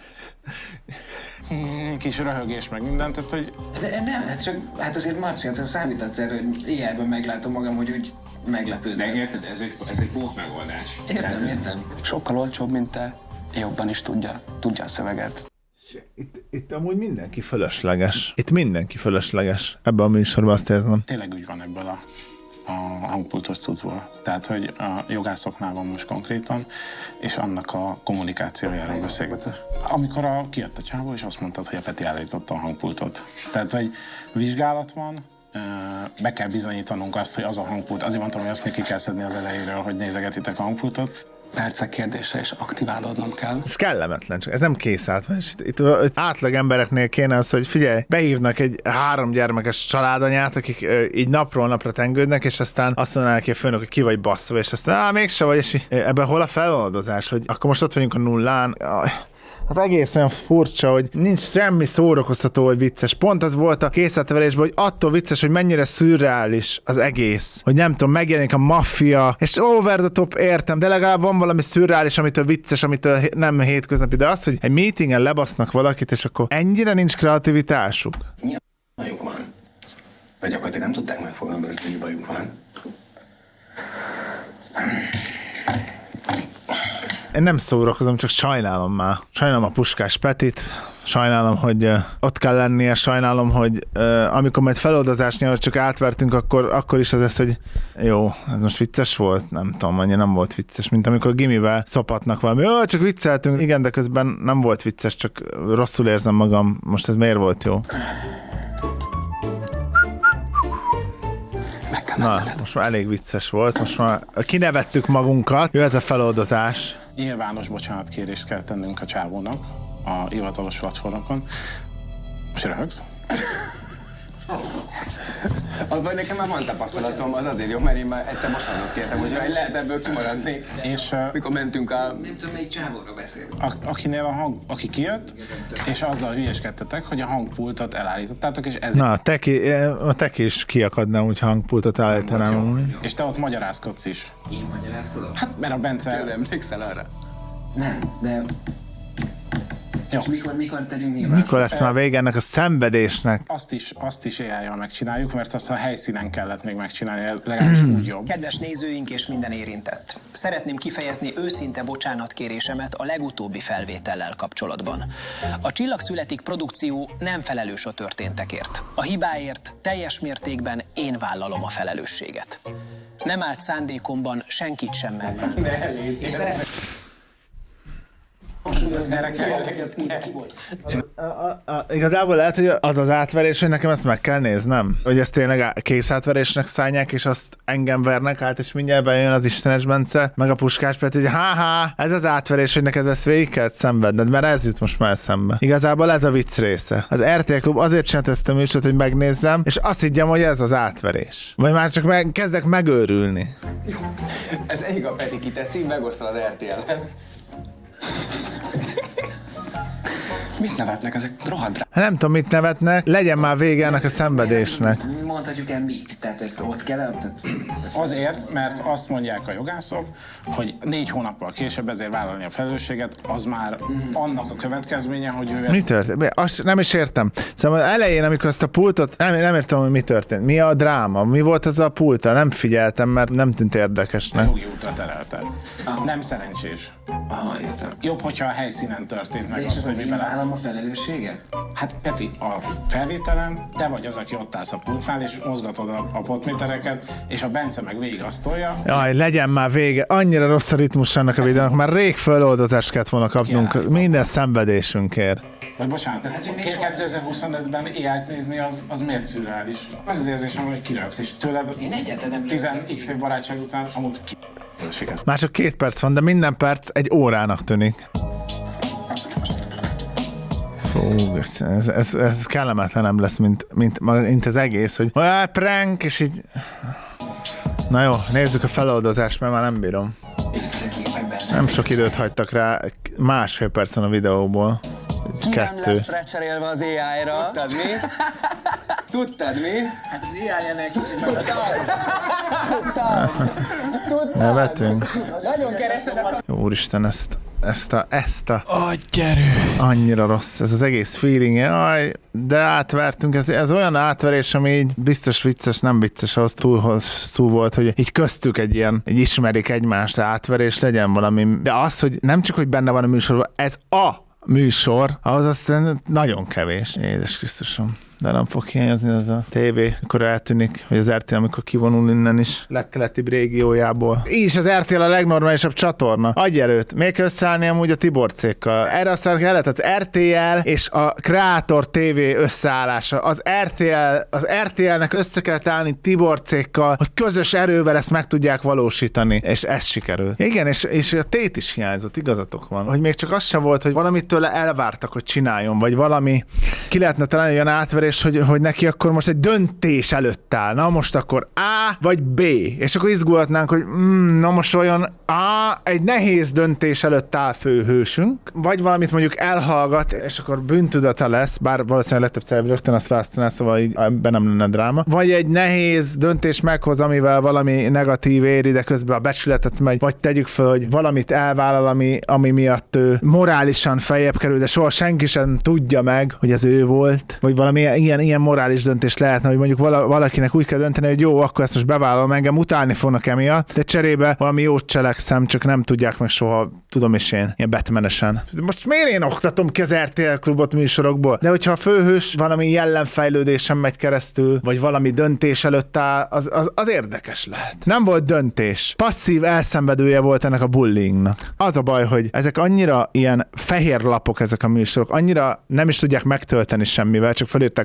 Kis röhögés meg mindent, tehát hogy... Nem, csak hát azért Marcian, te számítatsz erre, hogy AI-ben meglátom magam, hogy úgy meglepődnek. De érted, ez egy pót megoldás. Értem. Sokkal olcsóbb, mint te. Jobban is tudja a szöveget. Itt amúgy mindenki fölösleges. Ebben a műsorban azt érzem. Tényleg úgy van ebből a hangpultos cuccból. Tehát, hogy a jogászoknál van most konkrétan, és annak a kommunikációjáról beszélgetés. Amikor kijött a csávó, és azt mondtad, hogy a Peti állította a hangpultot. Tehát, hogy vizsgálat van, be kell bizonyítanunk azt, hogy az a hangpult, azért mondtam, hogy azt még ki kell szedni az elejéről, hogy nézegetitek a hangpultot. Percek kérdése, és aktiválódnom kell. Ez kellemetlen, csak ez nem kész át. Itt átlag embereknél kéne az, hogy figyelj, behívnak egy 3 gyermekes családanyát, akik így napról napra tengődnek, és aztán azt mondaná neki a főnök, hogy ki vagy basszva, és aztán mégse vagy, és ebben hol a feloldozás, hogy akkor most ott vagyunk a nullán. Hát egész olyan furcsa, hogy nincs semmi szórakoztató, vagy vicces. Pont az volt a készletverésben, hogy attól vicces, hogy mennyire szürreális az egész. Hogy nem tudom, megjelenik a maffia, és over the top értem, de legalább van valami szürreális, amitől vicces, amitől nem hétköznapi. De az, hogy egy meetingen lebasznak valakit, és akkor ennyire nincs kreativitásuk. Mi a bajuk van? Vagy gyakorlatilag nem tudták megfogalmazni, hogy bajuk van. Én nem szórakozom, csak sajnálom már. Sajnálom a Puskás Petit, sajnálom, hogy ott kell lennie, sajnálom, hogy amikor majd feloldozásnál csak átvertünk, akkor is az lesz, hogy jó, ez most vicces volt? Nem tudom, annyira nem volt vicces, mint amikor gimivel szopatnak valami. Jó, csak vicceltünk, igen, de közben nem volt vicces, csak rosszul érzem magam. Most ez miért volt jó? Na, most már elég vicces volt, most már kinevettük magunkat, jöhet a feloldozás. Nyilvános bocsánatkérést kell tennünk a csávónak, a hivatalos platformokon. És röhögsz? Abban nekem már van tapasztalatom, az azért jó, mert én már egyszer mosanat kértem, hogy lehet ebből kimaradni. És mikor mentünk a... Nem tudom, melyik csávóról beszélünk. Akinél a hang, aki kijött, és azzal hülyeskedtetek, hogy a hangpultot elállítottátok, és ez... Na, te is kiakadnám, hogy hangpultot állítanám. És te ott magyarázkodsz is. Én magyarázkodom? Hát, mert a Bence... Tényleg emlékszel arra? Nem, de... Jó. És mikor tegyünk nyilván? Mikor lesz már vége ennek a szenvedésnek? Azt is AI-jal megcsináljuk, mert azt a helyszínen kellett még megcsinálni, legalábbis úgy jobb. Kedves nézőink és minden érintett! Szeretném kifejezni őszinte bocsánatkérésemet a legutóbbi felvétellel kapcsolatban. A Csillag születik produkció nem felelős a történtekért. A hibáért teljes mértékben én vállalom a felelősséget. Nem állt szándékomban senkit sem megvenni. Ne, légy Igazából lehet, hogy az átverés, hogy nekem ezt meg kell néznem. Hogy ezt tényleg kész átverésnek szállják, és azt engem vernek át, és mindjárt bejön az Istenes Bence, meg a Puskás Peti, hogy ez az átverés, hogy neked ezt végig kell szenvedned, mert ez jut most már eszembe. Igazából ez a vicc része. Az RTL Klub azért csinált ezt a műsort, hogy megnézzem, és azt higgyem, hogy ez az átverés. Vagy már csak kezdek megőrülni. Ez egyik a Peti kiteszi, megosztva az RTL-en. Mit nevetnek ezek rohadra? Nem tudom, mit nevetnek, legyen már vége ennek a szenvedésnek. Mondhatjuk el mit? Tehát ezt ott kell... Azért, mert azt mondják a jogászok, hogy 4 hónappal később ezért vállalni a felelősséget, az már annak a következménye, hogy ő ezt... Mi történt? Azt nem is értem. Szóval elején, amikor ezt a pultot, nem értem, hogy mi történt. Mi a dráma? Mi volt ez a pulta? Nem figyeltem, mert nem tűnt érdekesnek. Jogi útra terelted. Nem szerencsés. Aha, értem. Jobb, hogyha a helyszínen történt meg És az, hogy mi vállalom a felelősséget? Hát Peti, a felvételen te vagy az, aki ott állsz a pultnál, és mozgatod a potmétereket, és a Bence meg végig azt tolja. Jaj, legyen már vége. Annyira rossz a ritmus ennek a videónak. Már rég föloldozást kellett volna kapnunk minden szenvedésünkért. Vagy bocsánat, 2025-ben AI-t nézni, az miért szürreális? Az az érzésem, hogy kirögsz, és tőled 10x év barátság után amúgy Már csak 2 perc van, de minden perc egy órának tűnik. Fú, ez kellemetlenem lesz, mint az egész, hogy prank, és így... Na jó, nézzük a feloldozást, mert már nem bírom. Nem sok időt hagytak rá, 1,5 perc van a videóból. 2. Nem lesz recserélve az AI-ra. Tudtad mi? Tudtad mi? Hát az AI ennél kicsit meg... Tudtad. Nevetünk. Nagyon keresed a... Úristen, ezt a... Annyira rossz ez az egész feeling. Jaj, de átvertünk. Ez olyan átverés, ami így biztos vicces, nem vicces, ahhoz túl volt, hogy így köztük egy ismerik egymást átverés, legyen valami. De az, hogy nem csak, hogy benne van a műsorban, ez a műsor, ahhoz aztán nagyon kevés. Jézus Krisztusom. De nem fog hiányozni az a tévé, amikor eltűnik, vagy az RTL, amikor kivonul innen is, legkeletibb régiójából. Így is az RTL a legnormálisabb csatorna. Adj erőt, még kell összeállni amúgy a Tiborcékkal. Erre aztán kellett az RTL és a Kreator TV összeállása. Az RTL-nek össze kellett állni Tiborcékkal, hogy közös erővel ezt meg tudják valósítani. És ez sikerült. Igen, és a tét is hiányzott, igazatok van. Hogy még csak az se volt, hogy valamit tőle elvártak, hogy csináljon, vagy valami ki lehetne találni olyan átverés, hogy neki akkor most egy döntés előtt áll. Na most akkor A vagy B. És akkor izgulhatnánk, hogy na most olyan egy nehéz döntés előtt áll főhősünk, vagy valamit mondjuk elhallgat, és akkor bűntudata lesz, bár valószínűleg legtöbb rögtön azt választaná, szóval így ebben nem lenne dráma. Vagy egy nehéz döntés meghoz, amivel valami negatív éri, de közben a becsületet megy, vagy tegyük föl, hogy valamit elvállal, ami miatt ő morálisan feljebb kerül, de soha senki sem tudja meg, hogy ez ő volt, vagy valami ilyen morális döntés lehetne, hogy mondjuk valakinek úgy kell dönteni, hogy jó, akkor ezt most bevállalom, engem utálni fognak emiatt, de cserébe valami jót cselekszem, csak nem tudják meg soha, tudom is én, ilyen Batmanesen. Most miért én oktatom ki az RTL Klubot műsorokból? De hogyha a főhős valami jellemfejlődésen megy keresztül, vagy valami döntés előtt áll, az érdekes lehet. Nem volt döntés. Passzív elszenvedője volt ennek a bullyingnak. Az a baj, hogy ezek annyira ilyen fehér lapok ezek a műsorok, annyira nem is tudják megtölteni semmivel, csak felírták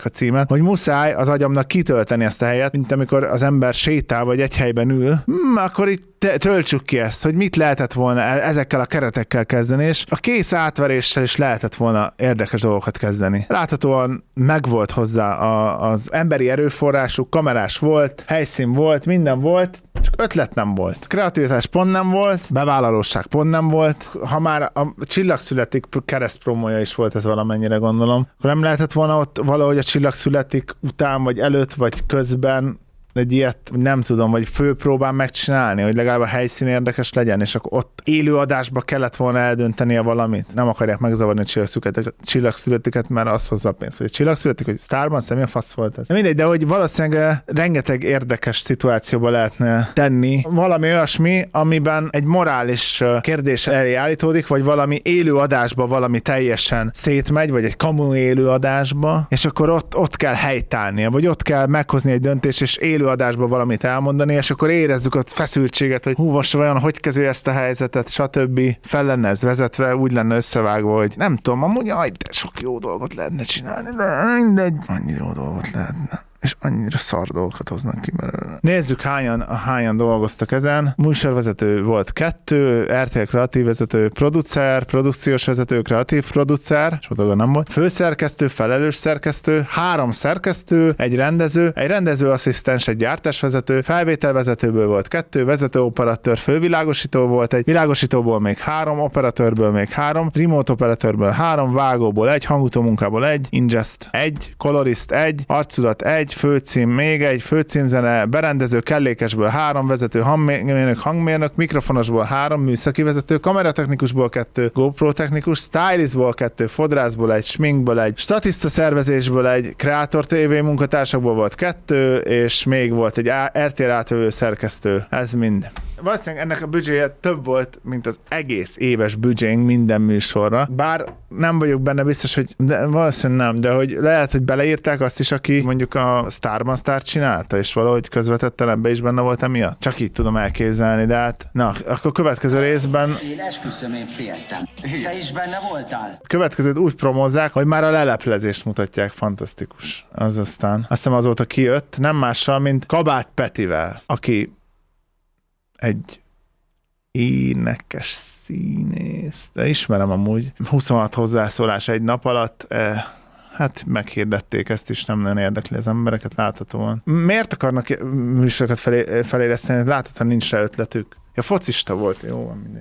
a címet, hogy muszáj az agyamnak kitölteni ezt a helyet, mint amikor az ember sétál, vagy egy helyben ül, akkor itt töltsük ki ezt, hogy mit lehetett volna ezekkel a keretekkel kezdeni, és a kész átveréssel is lehetett volna érdekes dolgokat kezdeni. Láthatóan megvolt hozzá az emberi erőforrásuk, kamerás volt, helyszín volt, minden volt, csak ötlet nem volt. Kreativitás pont nem volt, bevállalóság pont nem volt. Ha már a Csillag születik keresztpromója is volt, ez valamennyire gondolom, akkor nem lehetett volna ott valahogy a Csillag születik után, vagy előtt, vagy közben egy ilyet, nem tudom, vagy főpróbán megcsinálni, hogy legalább a helyszín érdekes legyen, és akkor ott élőadásba kellett volna eldöntenie valamit. Nem akarják megzavarni a csillagszületiket, mert az hozza a pénzt. Vagy a csillagszületik, hogy Starban, mi a fasz volt ez. Mindegy, de hogy valószínűleg rengeteg érdekes szituációba lehetne tenni valami olyasmi, amiben egy morális kérdés elé állítódik, vagy valami élőadásba valami teljesen szétmegy, vagy egy kamu élőadásba, és akkor ott kell helytállnia, vagy ott kell meghozni egy döntést, és adásban valamit elmondani, és akkor érezzük a feszültséget, hogy most vajon hogy kezeli ezt a helyzetet, stb. Fel lenne ez vezetve, úgy lenne összevágva, hogy nem tudom, amúgy de sok jó dolgot lehetne csinálni, de mindegy, annyi jó dolgot lehetne. És annyira szar dolgokat hoznak ki belőle. Nézzük, hányan dolgoztak ezen. Műsorvezető volt 2, RTL kreatív vezető, producer, produkciós vezető, kreatív producer, sok dolga nem volt. Főszerkesztő, felelős szerkesztő, 3 szerkesztő, egy rendezőasszisztens, egy gyártásvezető, felvételvezetőből volt 2, vezetőoperatőr, fővilágosító volt, egy világosítóból még 3, operatőrből még 3, remote operatőrből 3, vágóból 1, hangutómunkából 1, ingest 1, kolorist 1, arculat 1, főcím még egy, főcímzene, berendező, kellékesből 3, vezető hangmérnök, mikrofonosból 3, műszaki vezető, kameratechnikusból 2, GoPro technikus, stylistból 2, fodrászból 1, sminkből 1, statiszta szervezésből 1, kreator TV munkatársakból volt 2, és még volt egy RTL átvevő szerkesztő. Ez mind. Valószínűleg ennek a büdzséje több volt, mint az egész éves büdzsénk minden műsorra. Bár nem vagyok benne biztos, hogy de valószínűleg nem, de hogy lehet, hogy beleírták azt is, aki mondjuk a Starban Start csinálta, és valahogy közvetetten ebbe is benne volt emiatt. Csak így tudom elképzelni, de hát na, akkor következő részben... Én esküszöm, én féltem. Te is benne voltál? Következőt úgy promózzák, hogy már a leleplezést mutatják, fantasztikus. Az aztán. Azt hiszem azóta kijött, nem mással, mint Kabát Petivel, aki egy énekes színész, de ismerem amúgy. 26 hozzászólás egy nap alatt, hát meghirdették ezt is, nem nagyon érdekli az embereket láthatóan. Miért akarnak műsorokat feléleszteni? Láthatóan nincs rá ötletük. Ja, focista volt, jó van, mindegy.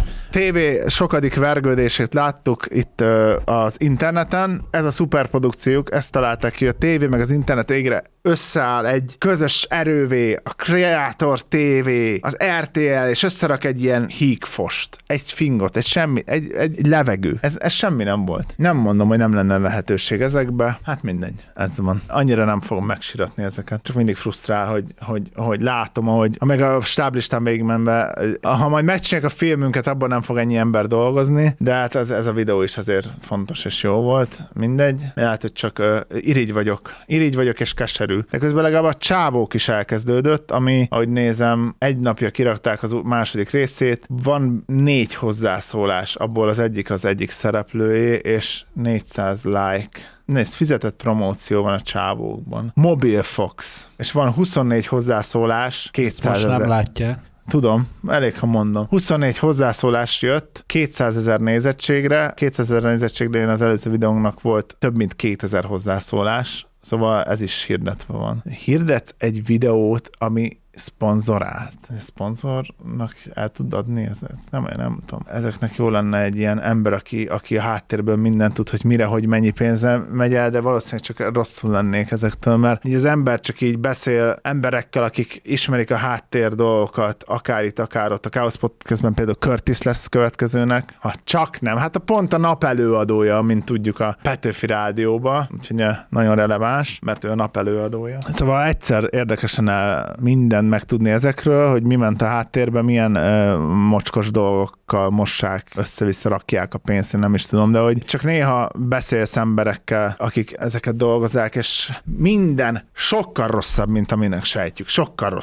TV sokadik vergődését láttuk itt az interneten. Ez a szuperprodukciók, ezt találták ki, a tévé meg az internet égre összeáll egy közös erővé, a Creator TV, az RTL, és összerak egy ilyen hígfost, egy fingot, egy levegő. Ez semmi nem volt. Nem mondom, hogy nem lenne lehetőség ezekbe. Hát mindegy, ez van. Annyira nem fogom megsiratni ezeket. Csak mindig frusztrál, hogy látom, ahogy meg a stáblistán végigmenve, ha majd megcsinálják a filmünket, abban nem fog ennyi ember dolgozni, de hát ez a videó is azért fontos és jó volt. Mindegy. Lehet, hogy csak irigy vagyok és keserű. De közben legalább a csávók is elkezdődött, ami, ahogy nézem, egy napja kirakták az második részét, van 4 hozzászólás, abból az egyik szereplőjé, és 400 like. Nézd, fizetett promóció van a csávókban. Mobile Fox. És van 24 hozzászólás, 200 000. Most nem látják. Tudom, elég, ha mondom. 24 hozzászólás jött 200 000 nézettségre. 200 000 nézettségre az előző videónknak volt több mint 2000 hozzászólás. Szóval ez is hirdetve van. Hirdetsz egy videót, ami szponzorált. Szponzornak el tud adni? Nem tudom. Ezeknek jó lenne egy ilyen ember, aki a háttérből mindent tud, hogy mire, hogy mennyi pénzzel megy el, de valószínűleg csak rosszul lennék ezektől, mert így az ember csak így beszél emberekkel, akik ismerik a háttér dolgokat, akár itt, akár ott. A Chaos Podcastben például Curtis lesz következőnek. Ha csak nem. Hát pont a nap előadója, mint tudjuk a Petőfi Rádióba, úgyhogy nagyon releváns, mert ő a nap előadója. Szóval egyszer érdekesen minden megtudni ezekről, hogy mi ment a háttérben, milyen mocskos dolgokkal mossák, össze-vissza rakják a pénzt, én nem is tudom, de hogy csak néha beszélsz emberekkel, akik ezeket dolgozzák, és minden sokkal rosszabb, mint aminek sejtjük. Sokkal rosszabb.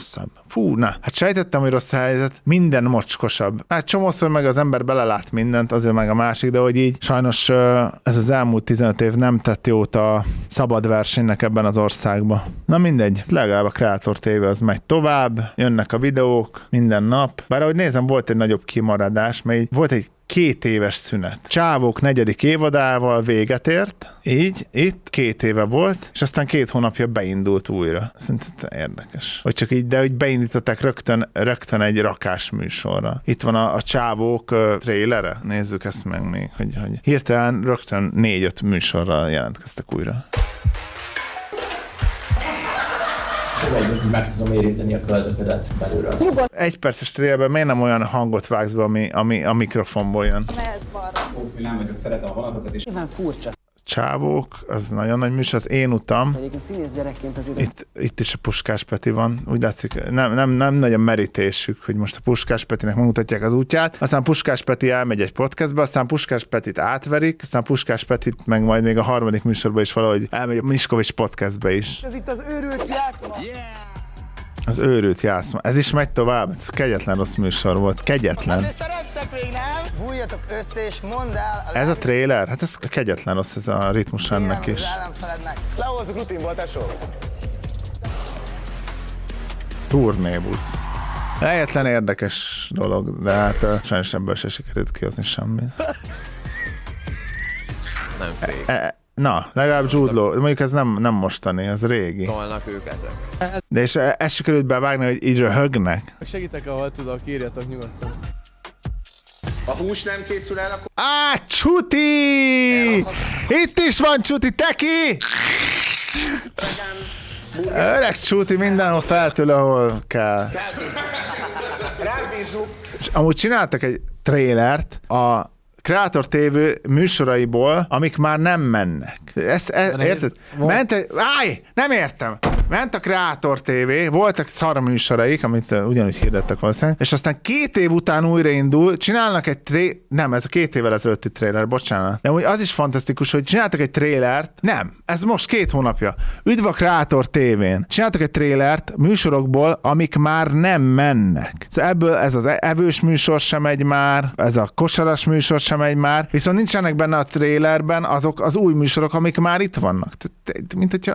Fú, na, hát sejtettem, hogy rossz a helyzet, minden mocskosabb. Hát csomószor meg az ember belelát mindent, azért meg a másik, de hogy így sajnos ez az elmúlt 15 év nem tett jót a szabad versenynek ebben az országban. Na mindegy, legalább a Kreator TV az megy tovább, jönnek a videók minden nap. Bár ahogy nézem, volt egy nagyobb kimaradás, mert volt egy 2 éves szünet. Csávók 4. évadával véget ért, így, itt 2 éve volt, és aztán 2 hónapja beindult újra. Szerintem érdekes. Hogy csak így, de hogy beindították rögtön egy rakás műsorra. Itt van a Csávók trailere, nézzük ezt meg még, hogy hirtelen rögtön 4-5 műsorral jelentkeztek újra. Meg tudom érinteni a köldöködet belülről. 1 perces trailerben miért nem olyan hangot vágsz be, ami a mikrofonból jön? Mehet balra. Hószilán vagyok, szeretem a vonatokat is. Nyilván furcsa. Csávók, az nagyon nagy műsor, az én utam. Egyébként színész gyerekként azért... Itt is a Puskás Peti van, úgy látszik, nem nagy a merítésük, hogy most a Puskás Petinek megmutatják az útját, aztán Puskás Peti elmegy egy podcastba, aztán Puskás Petit átverik, aztán Puskás Petit meg majd még a 3. műsorba is valahogy elmegy a Miskovics podcastba is. Ez itt az őrült játszma. Az őrült játszma. Ez is megy tovább? Ez kegyetlen rossz műsor volt. Kegyetlen. Szerettek még, nem? Bújjatok össze és mondd el... Ez a trailer? Hát ez kegyetlen rossz, ez a ritmus ennek is. Szlahozzuk rutinból, tesó. Turnébusz. Egyetlen érdekes dolog, de hát sajnos ebből se sikerült kihozni semmit. Nem fék. Na, legalább Jude Law, mondjuk ez nem mostani, ez régi. Tolnak ők ezek. De és ezt sikerült bevágni, hogy így röhögnek. Segítek, ahol tudok, írjatok nyugodtan. A hús nem készül el, akkor... Csuti! Itt is van Csuti, Teki! Öreg Csuti mindenhol feltől, ahol kell. Rábízzuk. És amúgy csináltak egy trélert a Kreator TV műsoraiból, amik már nem mennek. Érted? Nem értem. Ment a Kreator TV, voltak szar műsoraik, amit ugyanúgy hirdettek valószínűleg, és aztán 2 év után újraindul, csinálnak egy nem, ez a 2 évvel ezelőtti trailer, bocsánat. De az is fantasztikus, hogy csináltak egy trailert, nem, ez most 2 hónapja. Üdv a Kreator TV-n. Csináltak egy trailert műsorokból, amik már nem mennek. Szóval ebből ez az evős műsor sem megy már, ez a kosaras műsor sem megy már, viszont nincsenek benne a trailerben azok az új műsorok, amik már itt vannak. Mint hogyha...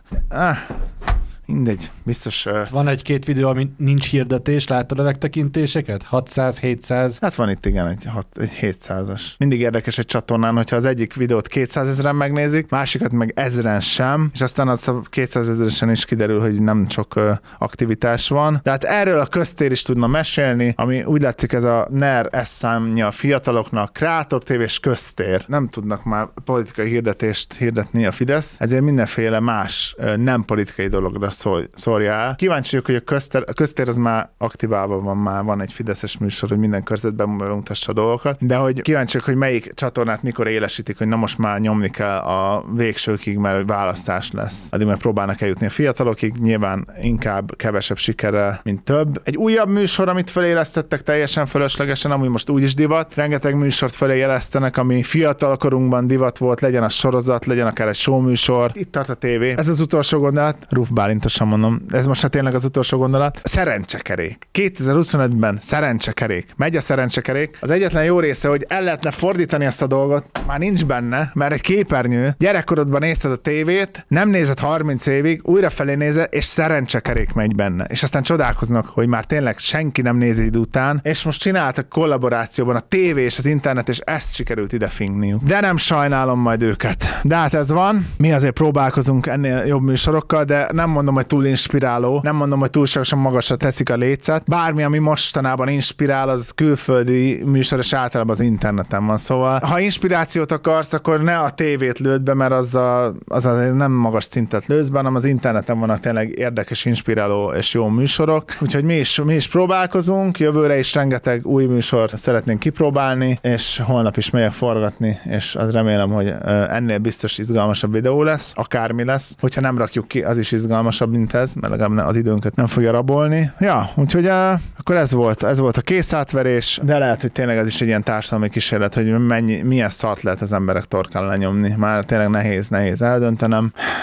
Mindegy, biztos... Van 1-2 videó, ami nincs hirdetés, láttad a megtekintéseket? 600-700? Hát van itt igen, egy 700-as. Mindig érdekes egy csatornán, hogyha az egyik videót 200 000-en megnézik, másikat meg 1000-en sem, és aztán az a 200 000-esen is kiderül, hogy nem sok aktivitás van. De hát erről a köztér is tudna mesélni, ami úgy látszik ez a NER eszszámja a fiataloknak, Kreator TV és köztér. Nem tudnak már politikai hirdetést hirdetni a Fidesz, ezért mindenféle más nem politikai dologra szórja el. Kíváncsi vagyok, hogy a köztér az már aktiválva van, már van egy fideszes műsor, hogy minden körzetben bemutassa a dolgokat, de hogy kíváncsi vagyok, hogy melyik csatornát mikor élesítik, hogy na most már nyomni kell a végsőkig, mert választás lesz. Addig meg próbálnak eljutni a fiatalokig, nyilván inkább kevesebb sikerrel, mint több. Egy újabb műsor, amit felélesztettek teljesen fölöslegesen, ami most úgyis divat. Rengeteg műsort felélesztenek, ami fiatal korunkban divat volt, legyen a sorozat, legyen akár egy show műsor. Itt tart a tévé. Ez az utolsó gondolat. Ruf Bálintosan mondom. Ez most hát tényleg az utolsó gondolat. Szerencsekerék. 2025-ben szerencsekerék. Megy a szerencsekerék. Az egyetlen jó része, hogy el lehetne fordítani ezt a dolgot, már nincs benne, mert egy képernyő. Gyerekkorodban nézted a tévét, nem nézed 30 évig, újrafelé nézel, és szerencsekerék megy benne. És aztán csodálkoznak, hogy már tényleg senki nem nézi idő után, és most csináltak kollaborációban a tévé és az internet, és ezt sikerült ide fingniuk. De nem sajnálom majd őket. De hát ez van. Mi azért próbálkozunk ennél jobb műsorokkal, de nem mondom, hogy túl inspiráló, nem mondom, hogy túlságosan magasra teszik a lécet. Bármi, ami mostanában inspirál, az külföldi műsor, és általában az interneten van. Szóval, ha inspirációt akarsz, akkor ne a tévét lőd be, mert az nem magas szintet lősz be, hanem az interneten vannak tényleg érdekes, inspiráló és jó műsorok. Úgyhogy mi is próbálkozunk, jövőre is rengeteg új műsort szeretnénk kipróbálni, és holnap is megyek forgatni, és az remélem, hogy ennél biztos izgalmasabb videó lesz, akármi lesz. Hogyha nem rakjuk ki, az is izgalmasabb, mint ez, mert legalább az időnket nem fogja rabolni. Ja, úgyhogy akkor ez volt a készátverés, de lehet, hogy tényleg ez is egy ilyen társadalmi kísérlet, hogy milyen szart lehet az emberek torkán lenyomni. Már tényleg nehéz eldöntenem.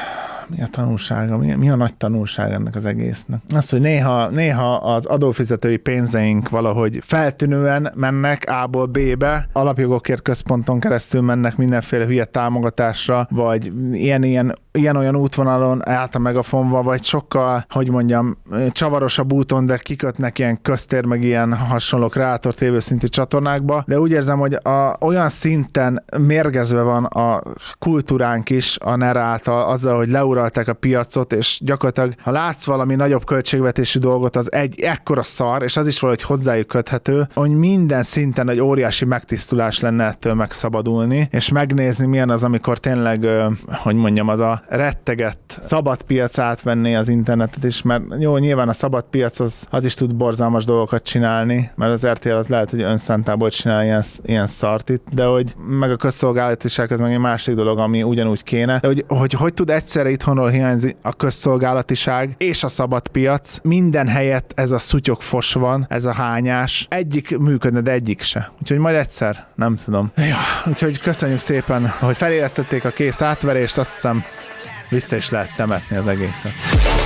Mi a tanulsága? Mi a nagy tanulság ennek az egésznek? Az, hogy néha az adófizetői pénzeink valahogy feltűnően mennek A-ból B-be, alapjogokért központon keresztül mennek mindenféle hülye támogatásra, vagy ilyen-olyan útvonalon át a Megafonba, vagy sokkal, hogy mondjam, csavarosabb úton, de kikötnek ilyen köztér, meg ilyen hasonló kreátor tévőszintű csatornákba, de úgy érzem, hogy olyan szinten mérgezve van a kultúránk is a NER által, azzal, hogy leuralták a piacot, és gyakorlatilag, ha látsz valami nagyobb költségvetésű dolgot, az egy ekkora szar, és az is valahogy hozzájuk köthető, hogy minden szinten egy óriási megtisztulás lenne ettől megszabadulni, és megnézni, milyen az, amikor tényleg, hogy mondjam, az a rettegett szabad piac átvenné az internetet is, mert jó, nyilván a szabad piac az is tud borzalmas dolgokat csinálni, mert az RTL az lehet, hogy önszántából csinál ilyen szart itt, de hogy meg a közszolgálatiság az meg egy másik dolog, ami ugyanúgy kéne, de hogy tud egyszerre itthonról hiányzni a közszolgálatiság és a szabad piac, minden helyett ez a szutyogfos van, ez a hányás, egyik működne, de egyik se. Úgyhogy majd egyszer, nem tudom. Ja, úgyhogy köszönjük szépen, hogy felélesztették a kész átverést, azt hiszem vissza is lehet temetni az egészet.